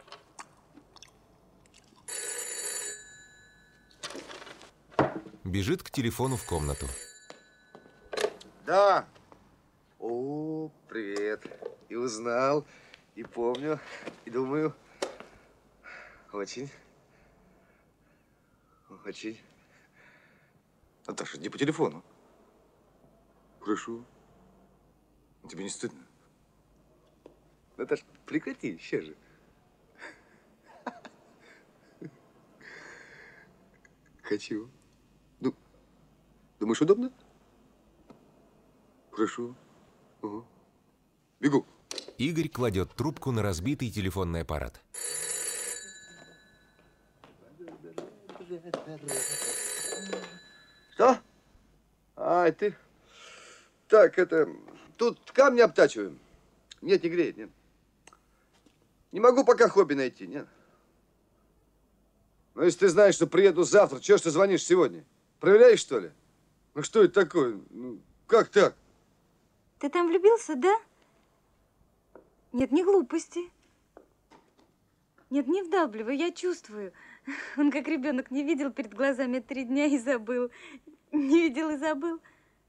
Speaker 1: Бежит к телефону в комнату.
Speaker 7: Да. О, привет. И узнал, и помню, и думаю, очень, очень. Наташа, не по телефону. Прошу. Тебе не стыдно? Наташ, прекрати, еще же. Хочу. Ну, думаешь, удобно? Хорошо. Угу. Бегу.
Speaker 1: Игорь кладет трубку на разбитый телефонный аппарат.
Speaker 7: Что? А, ты... Так, это... Тут камни обтачиваем. Нет, не греет, нет. Не могу пока хобби найти, нет. Ну, если ты знаешь, что приеду завтра, чего ж ты звонишь сегодня? Проверяешь, что ли? Ну, что это такое? Ну, как так?
Speaker 3: Ты там влюбился, да? Нет, не глупости. Нет, не вдалбливай, я чувствую. Он как ребенок не видел перед глазами три дня и забыл. Не видел и забыл.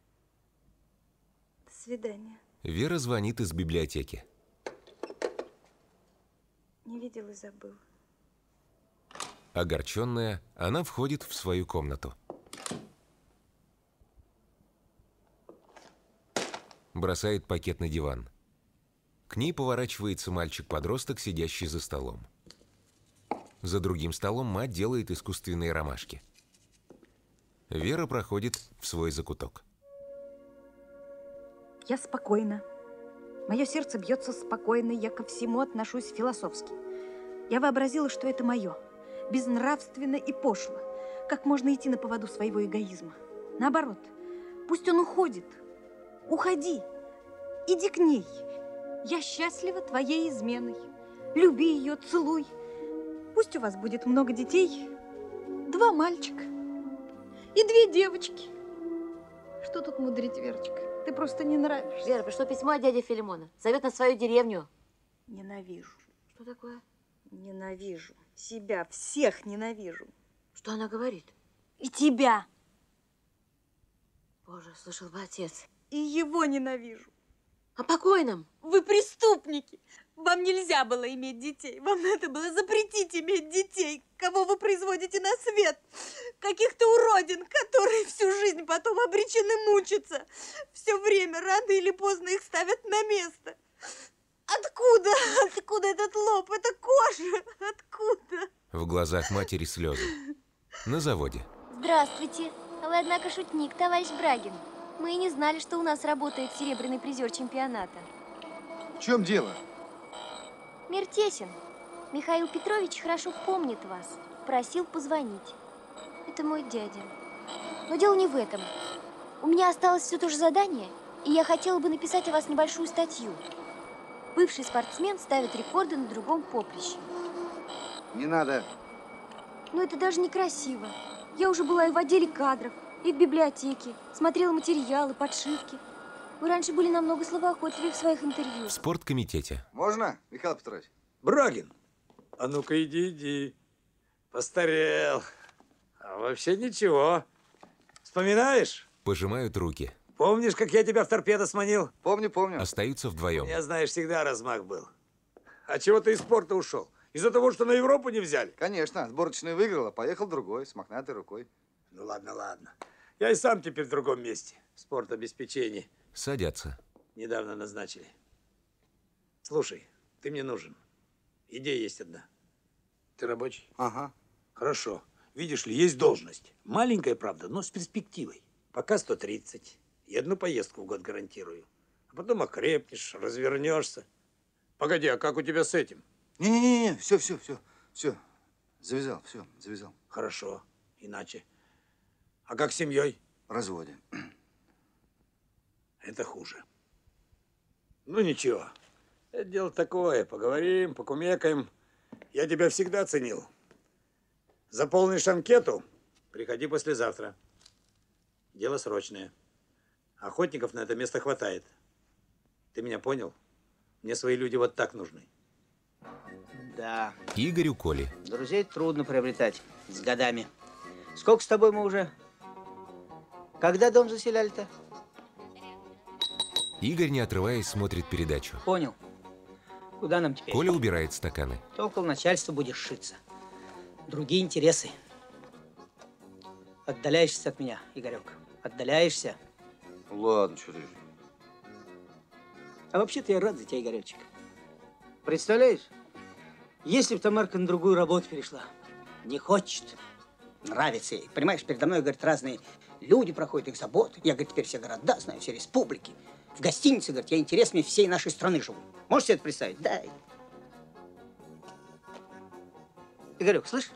Speaker 3: До свидания.
Speaker 1: Вера звонит из библиотеки.
Speaker 3: Не видел и забыл.
Speaker 1: Огорченная, она входит в свою комнату. Бросает пакет на диван. К ней поворачивается мальчик-подросток, сидящий за столом. За другим столом мать делает искусственные ромашки. Вера проходит в свой закуток.
Speaker 3: Я спокойна. Мое сердце бьется спокойно, я ко всему отношусь философски. Я вообразила, что это мое. Безнравственно и пошло. Как можно идти на поводу своего эгоизма? Наоборот, пусть он уходит. Уходи. Иди к ней. Я счастлива твоей изменой. Люби ее, целуй. Пусть у вас будет много детей. Два мальчика и две девочки. Что тут мудрить, Верочка? Ты просто не нравишься.
Speaker 6: Вера, пришло письмо от дяди Филимона. Зовет на свою деревню.
Speaker 3: Ненавижу.
Speaker 6: Что такое?
Speaker 3: Ненавижу. Себя, всех ненавижу.
Speaker 6: Что она говорит?
Speaker 3: И тебя.
Speaker 6: Боже, слышал бы отец.
Speaker 3: И его ненавижу.
Speaker 6: О покойном.
Speaker 3: Вы преступники. Вам нельзя было иметь детей. Вам надо было запретить иметь детей. Кого вы производите на свет? Каких-то уродин, которые всю жизнь потом обречены мучиться. Все время, рано или поздно, их ставят на место. Откуда? Откуда этот лоб? Это кожа? Откуда?
Speaker 1: В глазах матери слезы. На заводе.
Speaker 4: Здравствуйте. Вы, однако, шутник, товарищ Брагин. Мы и не знали, что у нас работает серебряный призер чемпионата.
Speaker 7: В чем дело?
Speaker 4: Мир тесен. Михаил Петрович хорошо помнит вас. Просил позвонить. Это мой дядя. Но дело не в этом. У меня осталось все то же задание, и я хотела бы написать о вас небольшую статью. Бывший спортсмен ставит рекорды на другом поприще.
Speaker 7: Не надо.
Speaker 4: Но это даже некрасиво. Я уже была и в отделе кадров, и в библиотеке, смотрела материалы, подшивки. Вы раньше были намного словоохотливее в своих интервью.
Speaker 1: В спорткомитете.
Speaker 7: Можно, Михаил Петрович?
Speaker 9: Брагин, а ну-ка иди, иди. Постарел. А вообще ничего. Вспоминаешь?
Speaker 1: Пожимают руки.
Speaker 9: Помнишь, как я тебя в торпедо сманил?
Speaker 7: Помню, помню.
Speaker 1: Остаются вдвоем.
Speaker 9: Я, знаешь, всегда размах был. А чего ты из спорта ушел? Из-за того, что на Европу не взяли?
Speaker 7: Конечно, сборочный выиграл, а поехал другой, с мохнатой рукой.
Speaker 9: Ну ладно, ладно. Я и сам теперь в другом месте. Спортобеспечение.
Speaker 1: Садятся.
Speaker 9: Недавно назначили. Слушай, ты мне нужен. Идея есть одна. Ты рабочий?
Speaker 7: Ага.
Speaker 9: Хорошо. Видишь ли, есть должность. Маленькая, правда, но с перспективой. Пока сто тридцать. И одну поездку в год гарантирую. А потом окрепнешь, развернешься. Погоди, а как у тебя с этим?
Speaker 7: Не-не-не, все, все, все, все. Завязал, все, завязал.
Speaker 9: Хорошо. Иначе. А как с семьей?
Speaker 7: В разводе.
Speaker 9: Это хуже. Ну ничего. Это дело такое. Поговорим, покумекаем. Я тебя всегда ценил. Заполнишь анкету, приходи послезавтра. Дело срочное. Охотников на это место хватает. Ты меня понял? Мне свои люди вот так нужны.
Speaker 11: Да.
Speaker 1: Игорю Коли.
Speaker 11: Друзей трудно приобретать с годами. Сколько с тобой мы уже? Когда дом заселяли-то?
Speaker 1: Игорь, не отрываясь, смотрит передачу.
Speaker 11: Понял. Куда нам теперь?
Speaker 1: Коля убирает стаканы.
Speaker 11: Ты около начальства будешь шиться. Другие интересы. Отдаляешься от меня, Игорек. Отдаляешься.
Speaker 7: Ладно, что ты.
Speaker 11: А вообще-то я рад за тебя, Игоречек. Представляешь, если бы Тамарка на другую работу перешла, не хочет, нравится ей. Понимаешь, передо мной, говорит, разные люди проходят, их заботы. Я, говорит, теперь все города знаю, все республики. В гостинице, говорит, я интереснее всей нашей страны живу. Можете себе это представить? Да. Игорек, слышь?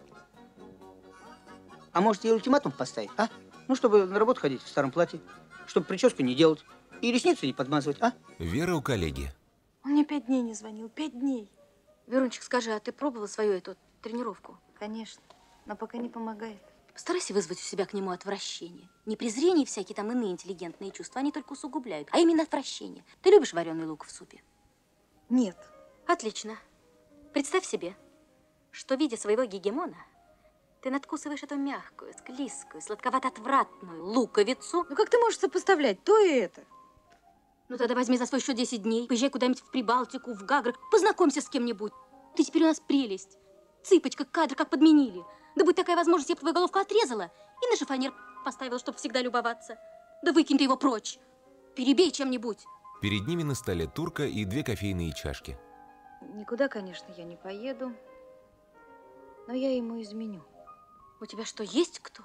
Speaker 11: А может, ей ультиматум поставить, а? Ну, чтобы на работу ходить в старом платье, чтобы прическу не делать и ресницы не подмазывать, а?
Speaker 1: Вера у коллеги.
Speaker 3: Он мне пять дней не звонил, пять дней.
Speaker 18: Верунчик, скажи, а ты пробовала свою эту тренировку?
Speaker 3: Конечно, но пока не помогает.
Speaker 18: Постарайся вызвать у себя к нему отвращение. Не презрение и всякие там иные интеллигентные чувства, они только усугубляют, а именно отвращение. Ты любишь вареный лук в супе?
Speaker 3: Нет.
Speaker 18: Отлично. Представь себе, что, видя своего гегемона, ты надкусываешь эту мягкую, склизкую, сладковато-отвратную луковицу.
Speaker 3: Ну как ты можешь сопоставлять то и это?
Speaker 18: Ну тогда возьми за свой счет десять дней, поезжай куда-нибудь в Прибалтику, в Гагры, познакомься с кем-нибудь. Ты теперь у нас прелесть. Цыпочка, кадр как подменили. Да будь такая возможность, я бы твою головку отрезала и на шифонер поставила, чтобы всегда любоваться. Да выкинь ты его прочь. Перебей чем-нибудь.
Speaker 1: Перед ними на столе турка и две кофейные чашки.
Speaker 3: Никуда, конечно, я не поеду, но я ему изменю.
Speaker 18: У тебя что, есть кто?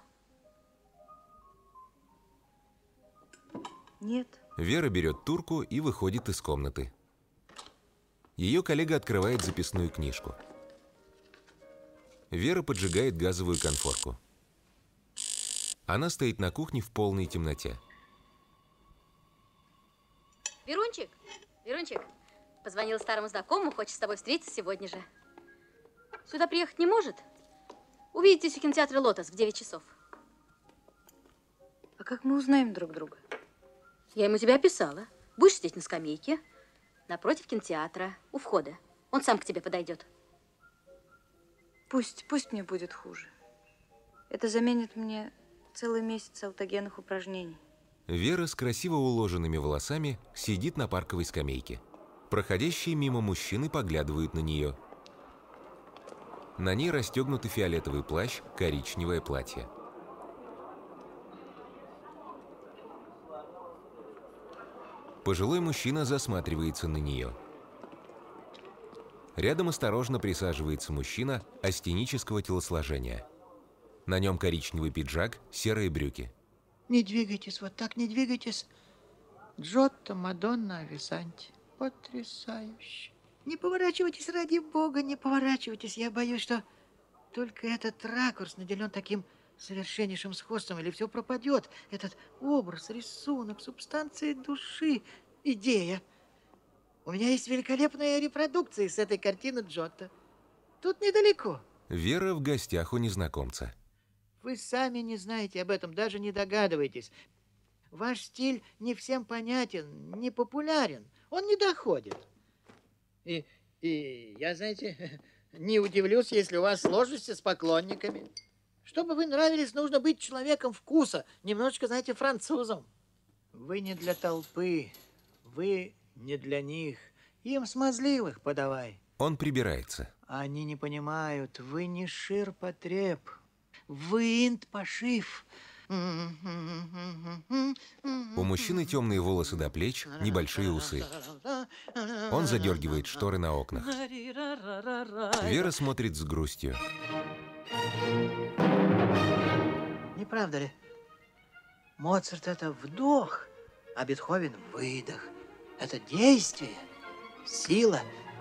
Speaker 3: Нет.
Speaker 1: Вера берет турку и выходит из комнаты. Ее коллега открывает записную книжку. Вера поджигает газовую конфорку. Она стоит на кухне в полной темноте.
Speaker 18: Верунчик, Верунчик, позвонила старому знакомому, хочет с тобой встретиться сегодня же. Сюда приехать не может? Увидитесь у кинотеатра «Лотос» в девять часов.
Speaker 3: А как мы узнаем друг друга?
Speaker 18: Я ему тебя описала. Будешь сидеть на скамейке, напротив кинотеатра, у входа. Он сам к тебе подойдет.
Speaker 3: Пусть, пусть мне будет хуже. Это заменит мне целый месяц аутогенных упражнений.
Speaker 1: Вера с красиво уложенными волосами сидит на парковой скамейке. Проходящие мимо мужчины поглядывают на нее. На ней расстегнутый фиолетовый плащ, коричневое платье. Пожилой мужчина засматривается на нее. Рядом осторожно присаживается мужчина астенического телосложения. На нем коричневый пиджак, серые брюки.
Speaker 15: Не двигайтесь, вот так не двигайтесь. Джотто, Мадонна, Висанти. Потрясающе. Не поворачивайтесь, ради бога, не поворачивайтесь. Я боюсь, что только этот ракурс наделен таким совершеннейшим сходством, или все пропадет. Этот образ, рисунок, субстанция души, идея. У меня есть великолепная репродукция с этой картины Джотто. Тут недалеко.
Speaker 1: Вера в гостях у незнакомца.
Speaker 15: Вы сами не знаете об этом, даже не догадываетесь. Ваш стиль не всем понятен, не популярен, он не доходит. И, и я, знаете, не удивлюсь, если у вас сложности с поклонниками. Чтобы вы нравились, нужно быть человеком вкуса, немножечко, знаете, французом. Вы не для толпы, вы не для них. Им смазливых подавай.
Speaker 1: Он прибирается.
Speaker 15: Они не понимают, вы не ширпотреб, вы инт-пошив.
Speaker 1: У мужчины темные волосы до плеч, небольшие усы. Он задергивает шторы на окнах. Вера смотрит с грустью.
Speaker 15: Не правда ли? Моцарт — это вдох, а Бетховен — выдох. Это действие, сила.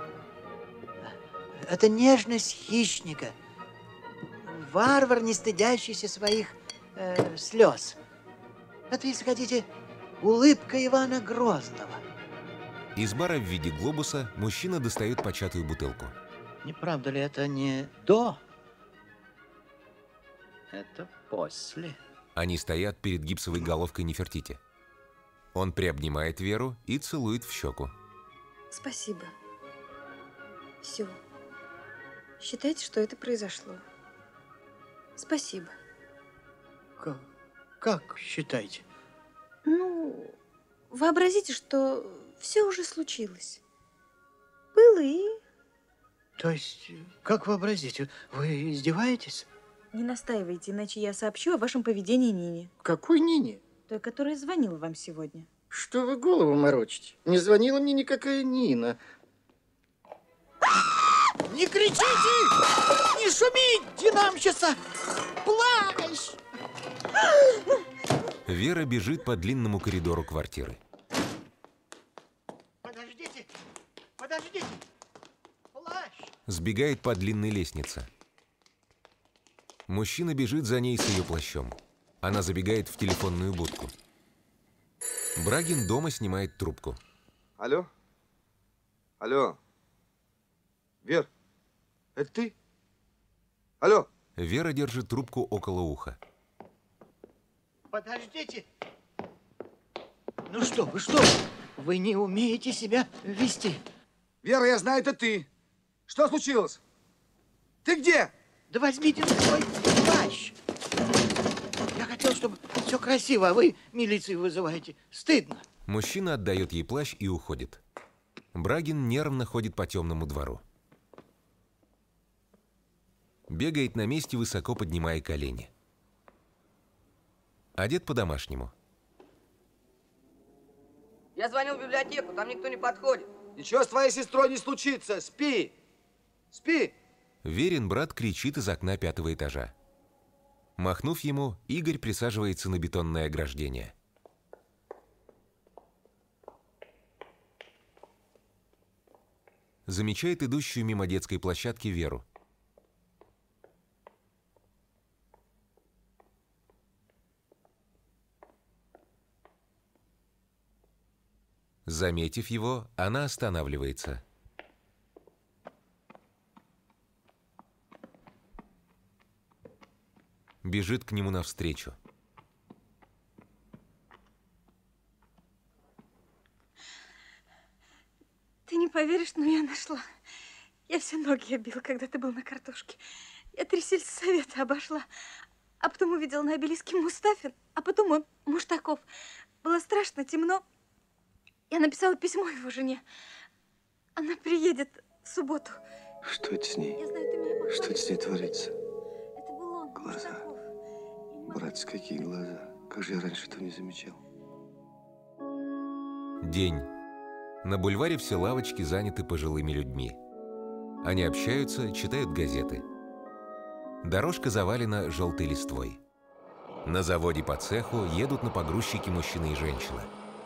Speaker 15: Это нежность хищника. Варвар, не стыдящийся своих э, слез. Это, если хотите, улыбка Ивана Грозного.
Speaker 1: Из бара в виде глобуса мужчина достает початую бутылку.
Speaker 15: Не правда ли это не до? Это после.
Speaker 1: Они стоят перед гипсовой головкой Нефертити. Он приобнимает Веру и целует в щеку.
Speaker 3: Спасибо. Все. Считайте, что это произошло. Спасибо.
Speaker 15: Как, как считаете?
Speaker 3: Ну, вообразите, что все уже случилось. Было и...
Speaker 15: То есть, как вообразите? Вы издеваетесь?
Speaker 17: Не настаивайте, иначе я сообщу о вашем поведении Нине.
Speaker 15: Какой Нине?
Speaker 17: Той, которая звонила вам сегодня.
Speaker 15: Что вы голову морочите? Не звонила мне никакая Нина. Не кричите! Не шумите! Динамщица! Плащ!
Speaker 1: Вера бежит по длинному коридору квартиры.
Speaker 15: Подождите! Подождите! Плащ!
Speaker 1: Сбегает по длинной лестнице. Мужчина бежит за ней с ее плащом. Она забегает в телефонную будку. Брагин дома снимает трубку.
Speaker 7: Алло? Алло? Вер, это ты? Алло?
Speaker 1: Вера держит трубку около уха.
Speaker 15: Подождите! Ну что вы, что вы? Вы не умеете себя вести.
Speaker 7: Вера, я знаю, это ты. Что случилось? Ты где?
Speaker 15: Да возьмите свой плащ. Я хотел, чтобы все красиво, а вы милицию вызываете. Стыдно.
Speaker 1: Мужчина отдает ей плащ и уходит. Брагин нервно ходит по темному двору. Бегает на месте, высоко поднимая колени. Одет по-домашнему.
Speaker 19: Я звонил в библиотеку, там никто не подходит.
Speaker 7: Ничего с твоей сестрой не случится. Спи. Спи.
Speaker 1: Верин брат кричит из окна пятого этажа. Махнув ему, Игорь присаживается на бетонное ограждение. Замечает идущую мимо детской площадки Веру. Заметив его, она останавливается. Бежит к нему навстречу.
Speaker 3: Ты не поверишь, но я нашла. Я все ноги обила, когда ты был на картошке. Я три сельсовета обошла, а потом увидела на обелиске Мустафин, а потом Муштаков. Было страшно, темно. Я написала письмо его жене. Она приедет в субботу.
Speaker 10: Что это с ней?
Speaker 3: Я знаю, ты меня похвалишь.
Speaker 10: Что это с ней творится?
Speaker 3: Это был он,
Speaker 10: Глаза.
Speaker 3: Муштаков.
Speaker 10: Братцы, какие глаза. Как же я раньше этого не замечал.
Speaker 1: День. На бульваре все лавочки заняты пожилыми людьми. Они общаются, читают газеты. Дорожка завалена желтой листвой. На заводе по цеху едут на погрузчике мужчина и женщина.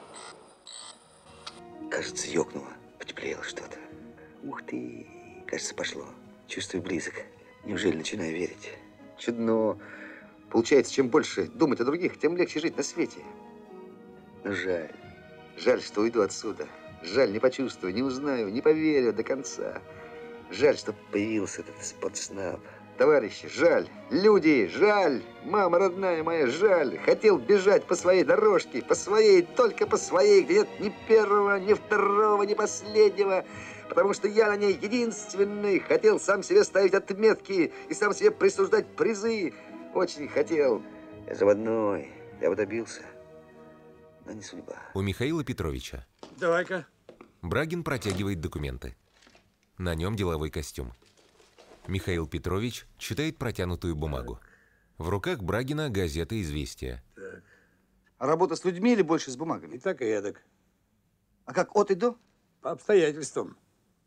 Speaker 10: Кажется, ёкнуло. Потеплело что-то. Ух ты, кажется, пошло. Чувствую близок. Неужели начинаю верить?
Speaker 5: Чудно. Получается, чем больше думать о других, тем легче жить на свете.
Speaker 10: Но жаль.
Speaker 5: Жаль, что уйду отсюда. Жаль, не почувствую, не узнаю, не поверю до конца. Жаль, что
Speaker 10: Появился этот спортснаб.
Speaker 5: товарищи, жаль. Люди, жаль. Мама родная моя, жаль. Хотел бежать по своей дорожке, по своей, только по своей, где нет ни первого, ни второго, ни последнего. Потому что я на ней единственный. Хотел сам себе ставить отметки и сам себе присуждать призы. Очень хотел.
Speaker 10: Я заводной. Я бы добился. Но не судьба.
Speaker 1: У Михаила Петровича.
Speaker 9: Давай-ка.
Speaker 1: Брагин протягивает документы. На нем деловой костюм. Михаил Петрович читает протянутую бумагу. В руках Брагина газета «Известия».
Speaker 9: Так.
Speaker 5: А работа с людьми или больше с бумагами?
Speaker 9: И так, и эдак.
Speaker 5: А как от и до?
Speaker 9: По обстоятельствам.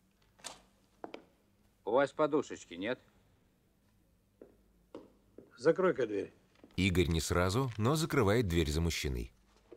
Speaker 16: У вас подушечки нет?
Speaker 9: Закрой-ка дверь.
Speaker 1: Игорь не сразу, но закрывает дверь за мужчиной.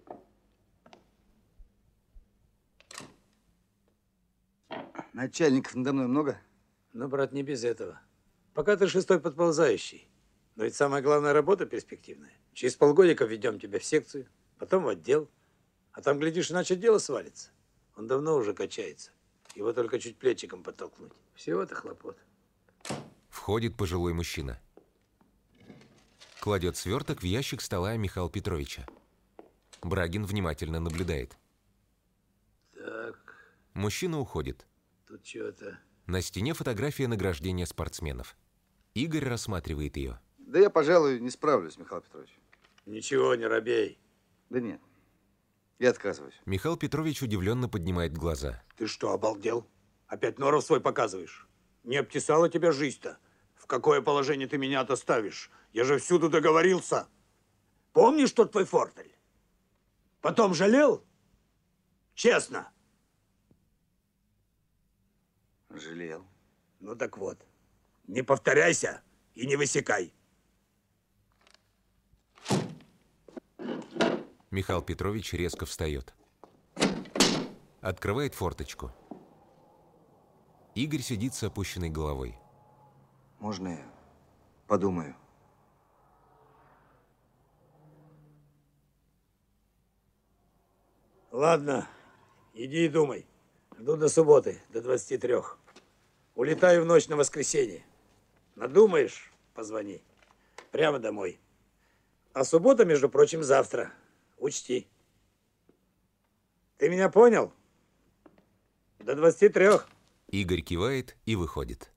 Speaker 5: Начальников надо мной много?
Speaker 9: Ну, брат, не без этого. Пока ты шестой подползающий. Но ведь самая главная работа перспективная. Через полгодика введем тебя в секцию, потом в отдел. А там, глядишь, иначе дело свалится. Он давно уже качается. Его только чуть плечиком подтолкнуть. Всего-то хлопот.
Speaker 1: Входит пожилой мужчина. Кладет сверток в ящик стола Михаила Петровича. Брагин внимательно наблюдает.
Speaker 9: Так,
Speaker 1: Мужчина уходит.
Speaker 9: тут что-то...
Speaker 1: На стене фотография награждения спортсменов. Игорь рассматривает ее.
Speaker 5: Да я, пожалуй, не справлюсь, Михаил Петрович.
Speaker 9: Ничего, не робей.
Speaker 5: Да нет, я отказываюсь.
Speaker 1: Михаил Петрович удивленно поднимает глаза.
Speaker 9: Ты что, обалдел? Опять норов свой показываешь? Не обтесала тебя жизнь-то? В какое положение ты меня-то ставишь? Я же всюду договорился. Помнишь тот твой фортель? Потом жалел? Честно.
Speaker 10: Жалел.
Speaker 9: Ну так вот, не повторяйся и не высекай.
Speaker 1: Михаил Петрович резко встает. Открывает форточку. Игорь сидит с опущенной головой.
Speaker 7: Можно я подумаю?
Speaker 9: Ладно, иди и думай. Жду до субботы, до двадцати трех. Улетаю в ночь на воскресенье. Надумаешь, позвони. Прямо домой. А суббота, между прочим, завтра. Учти. Ты меня понял? До двадцати трех.
Speaker 1: Игорь кивает и выходит.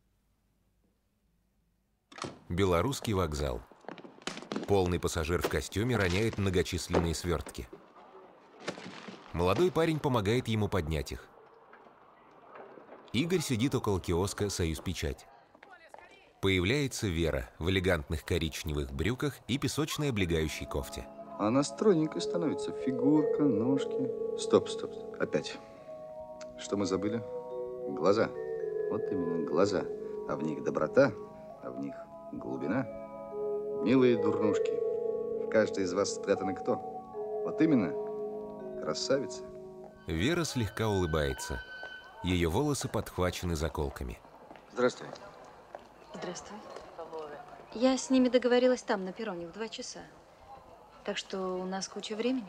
Speaker 1: Белорусский вокзал. Полный пассажир в костюме роняет многочисленные свертки. Молодой парень помогает ему поднять их. Игорь сидит около киоска «Союзпечать». Появляется Вера в элегантных коричневых брюках и песочной облегающей кофте.
Speaker 7: Она стройненькой становится. Фигурка, ножки. Стоп, стоп, стоп. Опять. Что мы забыли? Глаза. Вот именно глаза. А в них доброта, а в них глубина. Милые дурнушки. В каждой из вас спрятаны кто? Вот именно красавица.
Speaker 1: Вера слегка улыбается. Ее волосы подхвачены заколками.
Speaker 7: Здравствуй.
Speaker 3: Здравствуй. Я с ними договорилась там, на перроне, в два часа. Так что у нас куча времени.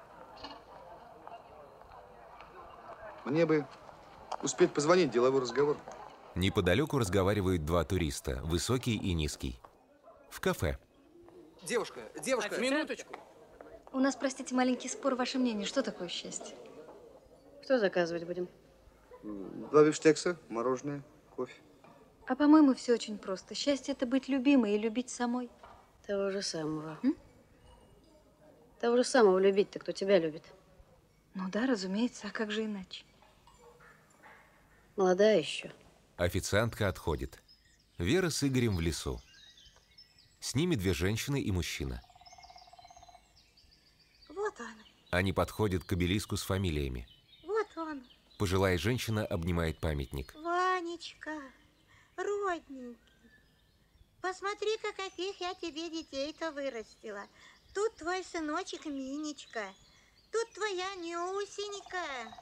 Speaker 7: Мне бы успеть позвонить, деловой разговор.
Speaker 1: Неподалеку разговаривают два туриста, высокий и низкий. В кафе.
Speaker 13: Девушка, девушка, минуточку.
Speaker 3: У нас, простите, маленький спор. Ваше мнение, что такое счастье?
Speaker 12: Что заказывать будем?
Speaker 7: Два бифштекса, мороженое, кофе.
Speaker 3: А по-моему, все очень просто. Счастье – это быть любимой и любить самой.
Speaker 12: Того же самого. М? Того же самого любить-то, кто тебя любит.
Speaker 3: Ну да, разумеется. А как же иначе?
Speaker 12: Молодая еще.
Speaker 1: Официантка отходит. Вера с Игорем в лесу. С ними две женщины и мужчина.
Speaker 20: Вот он.
Speaker 1: Они подходят к обелиску с фамилиями.
Speaker 20: Вот он.
Speaker 1: Пожилая женщина обнимает памятник.
Speaker 20: Ванечка, родненький. Посмотри-ка, каких я тебе детей-то вырастила. Тут твой сыночек Минечка. Тут твоя Нюсенька.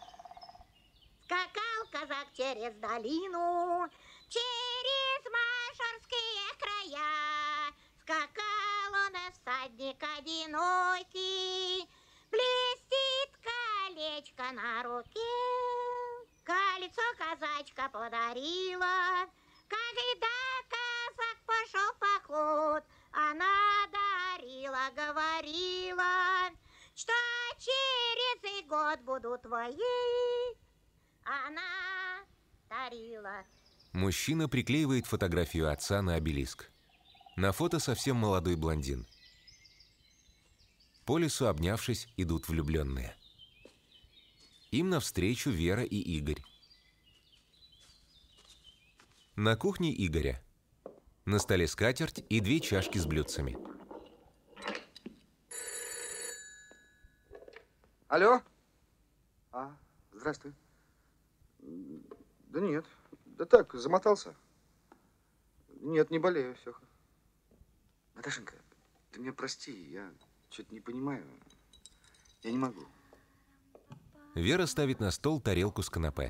Speaker 20: Скакал казак через долину, через Машерские края. Скакал он, и всадник одинокий, блестит колечко на руке. Кольцо казачка подарила, когда казак пошел в поход. Она дарила, говорила, что через год буду твоей. Она дарила.
Speaker 1: Мужчина приклеивает фотографию отца на обелиск. На фото совсем молодой блондин. По лесу, обнявшись, идут влюбленные. Им навстречу Вера и Игорь. На кухне Игоря. На столе скатерть и две чашки с блюдцами.
Speaker 7: Алло? А, здравствуй. Да нет, да так, замотался. Нет, не болею, все. Наташенька, ты меня прости, я что-то не понимаю. Я не могу.
Speaker 1: Вера ставит на стол тарелку с канапе.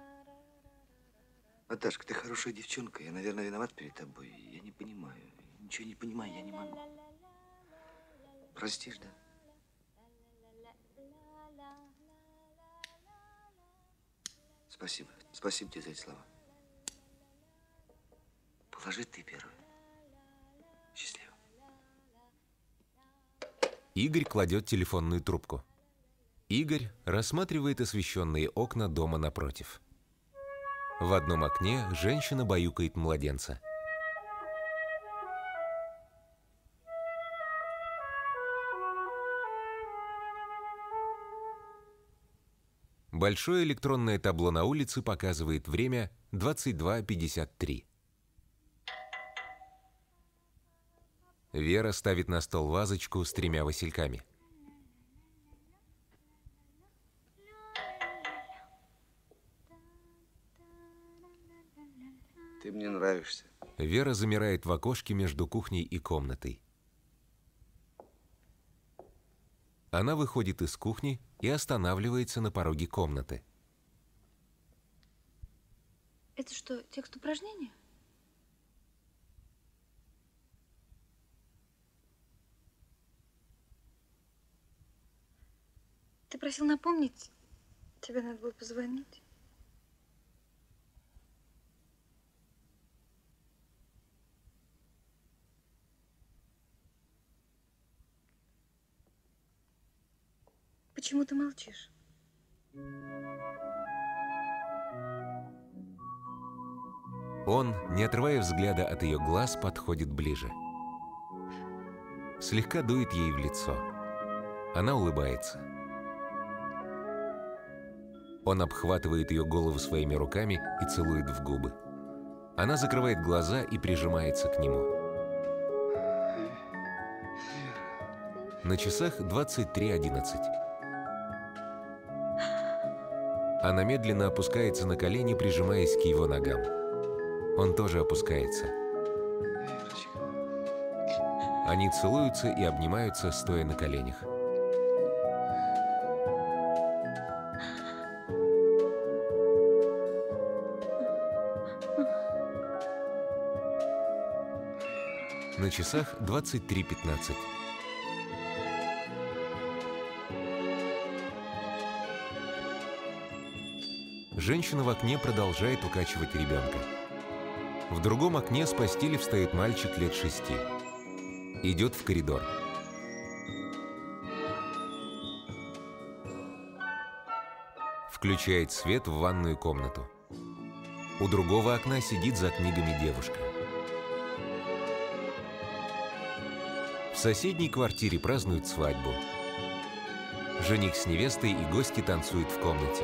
Speaker 10: Наташка, ты хорошая девчонка, я, наверное, виноват перед тобой. Я не понимаю, ничего не понимаю, я не могу. Простишь, да? Спасибо. Спасибо тебе за эти слова. Положи ты первый. Счастливо.
Speaker 1: Игорь кладет телефонную трубку. Игорь рассматривает освещенные окна дома напротив. В одном окне женщина баюкает младенца. Большое электронное табло на улице показывает время двадцать два пятьдесят три. Вера ставит на стол вазочку с тремя васильками.
Speaker 7: мне нравишься.
Speaker 1: Вера замирает в окошке между кухней и комнатой. Она выходит из кухни и останавливается на пороге комнаты.
Speaker 3: Это что, текст упражнения? Ты просил напомнить, тебе надо было позвонить. Почему ты молчишь?
Speaker 1: Он, не отрывая взгляда от ее глаз, подходит ближе. Слегка дует ей в лицо. Она улыбается. Он обхватывает ее голову своими руками и целует в губы. Она закрывает глаза и прижимается к нему. На часах двадцать три одиннадцать. Она медленно опускается на колени, прижимаясь к его ногам. Он тоже опускается. Они целуются и обнимаются, стоя на коленях. На часах двадцать три пятнадцать. Женщина в окне продолжает укачивать ребенка. В другом окне с постели встает мальчик лет шести. Идет в коридор. Включает свет в ванную комнату. У другого окна сидит за книгами девушка. В соседней квартире празднуют свадьбу. Жених с невестой и гости танцуют в комнате.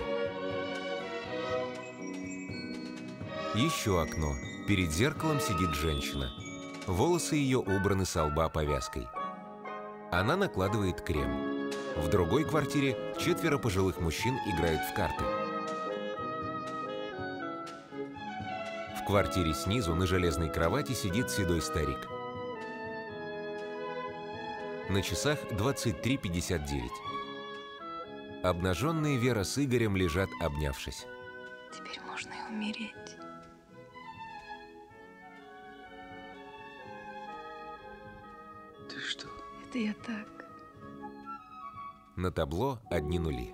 Speaker 1: Еще окно. Перед зеркалом сидит женщина. Волосы ее убраны со лба повязкой. Она накладывает крем. В другой квартире четверо пожилых мужчин играют в карты. В квартире снизу на железной кровати сидит седой старик. На часах двадцать три пятьдесят девять. Обнаженные Вера с Игорем лежат, обнявшись.
Speaker 3: Теперь можно и умереть.
Speaker 10: Ты что?
Speaker 3: Это я так.
Speaker 1: На табло одни нули.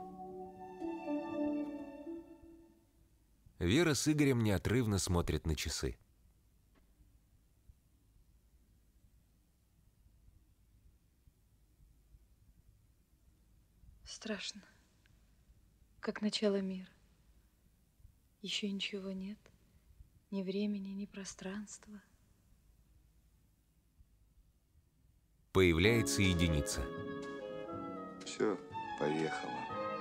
Speaker 1: Вера с Игорем неотрывно смотрят на часы.
Speaker 3: Страшно. Как начало мира. Еще ничего нет. Ни времени, ни пространства.
Speaker 1: Появляется единица.
Speaker 10: Все, поехала.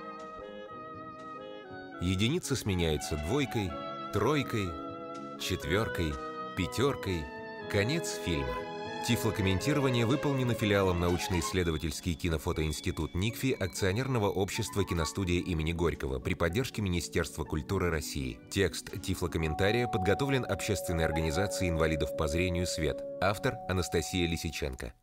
Speaker 1: Единица сменяется двойкой, тройкой, четверкой, пятеркой. Конец фильма. Тифлокомментирование выполнено филиалом научно-исследовательский кинофотоинститут НИКФИ акционерного общества «Киностудия имени Горького» при поддержке Министерства культуры России. Текст тифлокомментария подготовлен общественной организацией инвалидов по зрению «Свет». Автор Анастасия Лисиченко.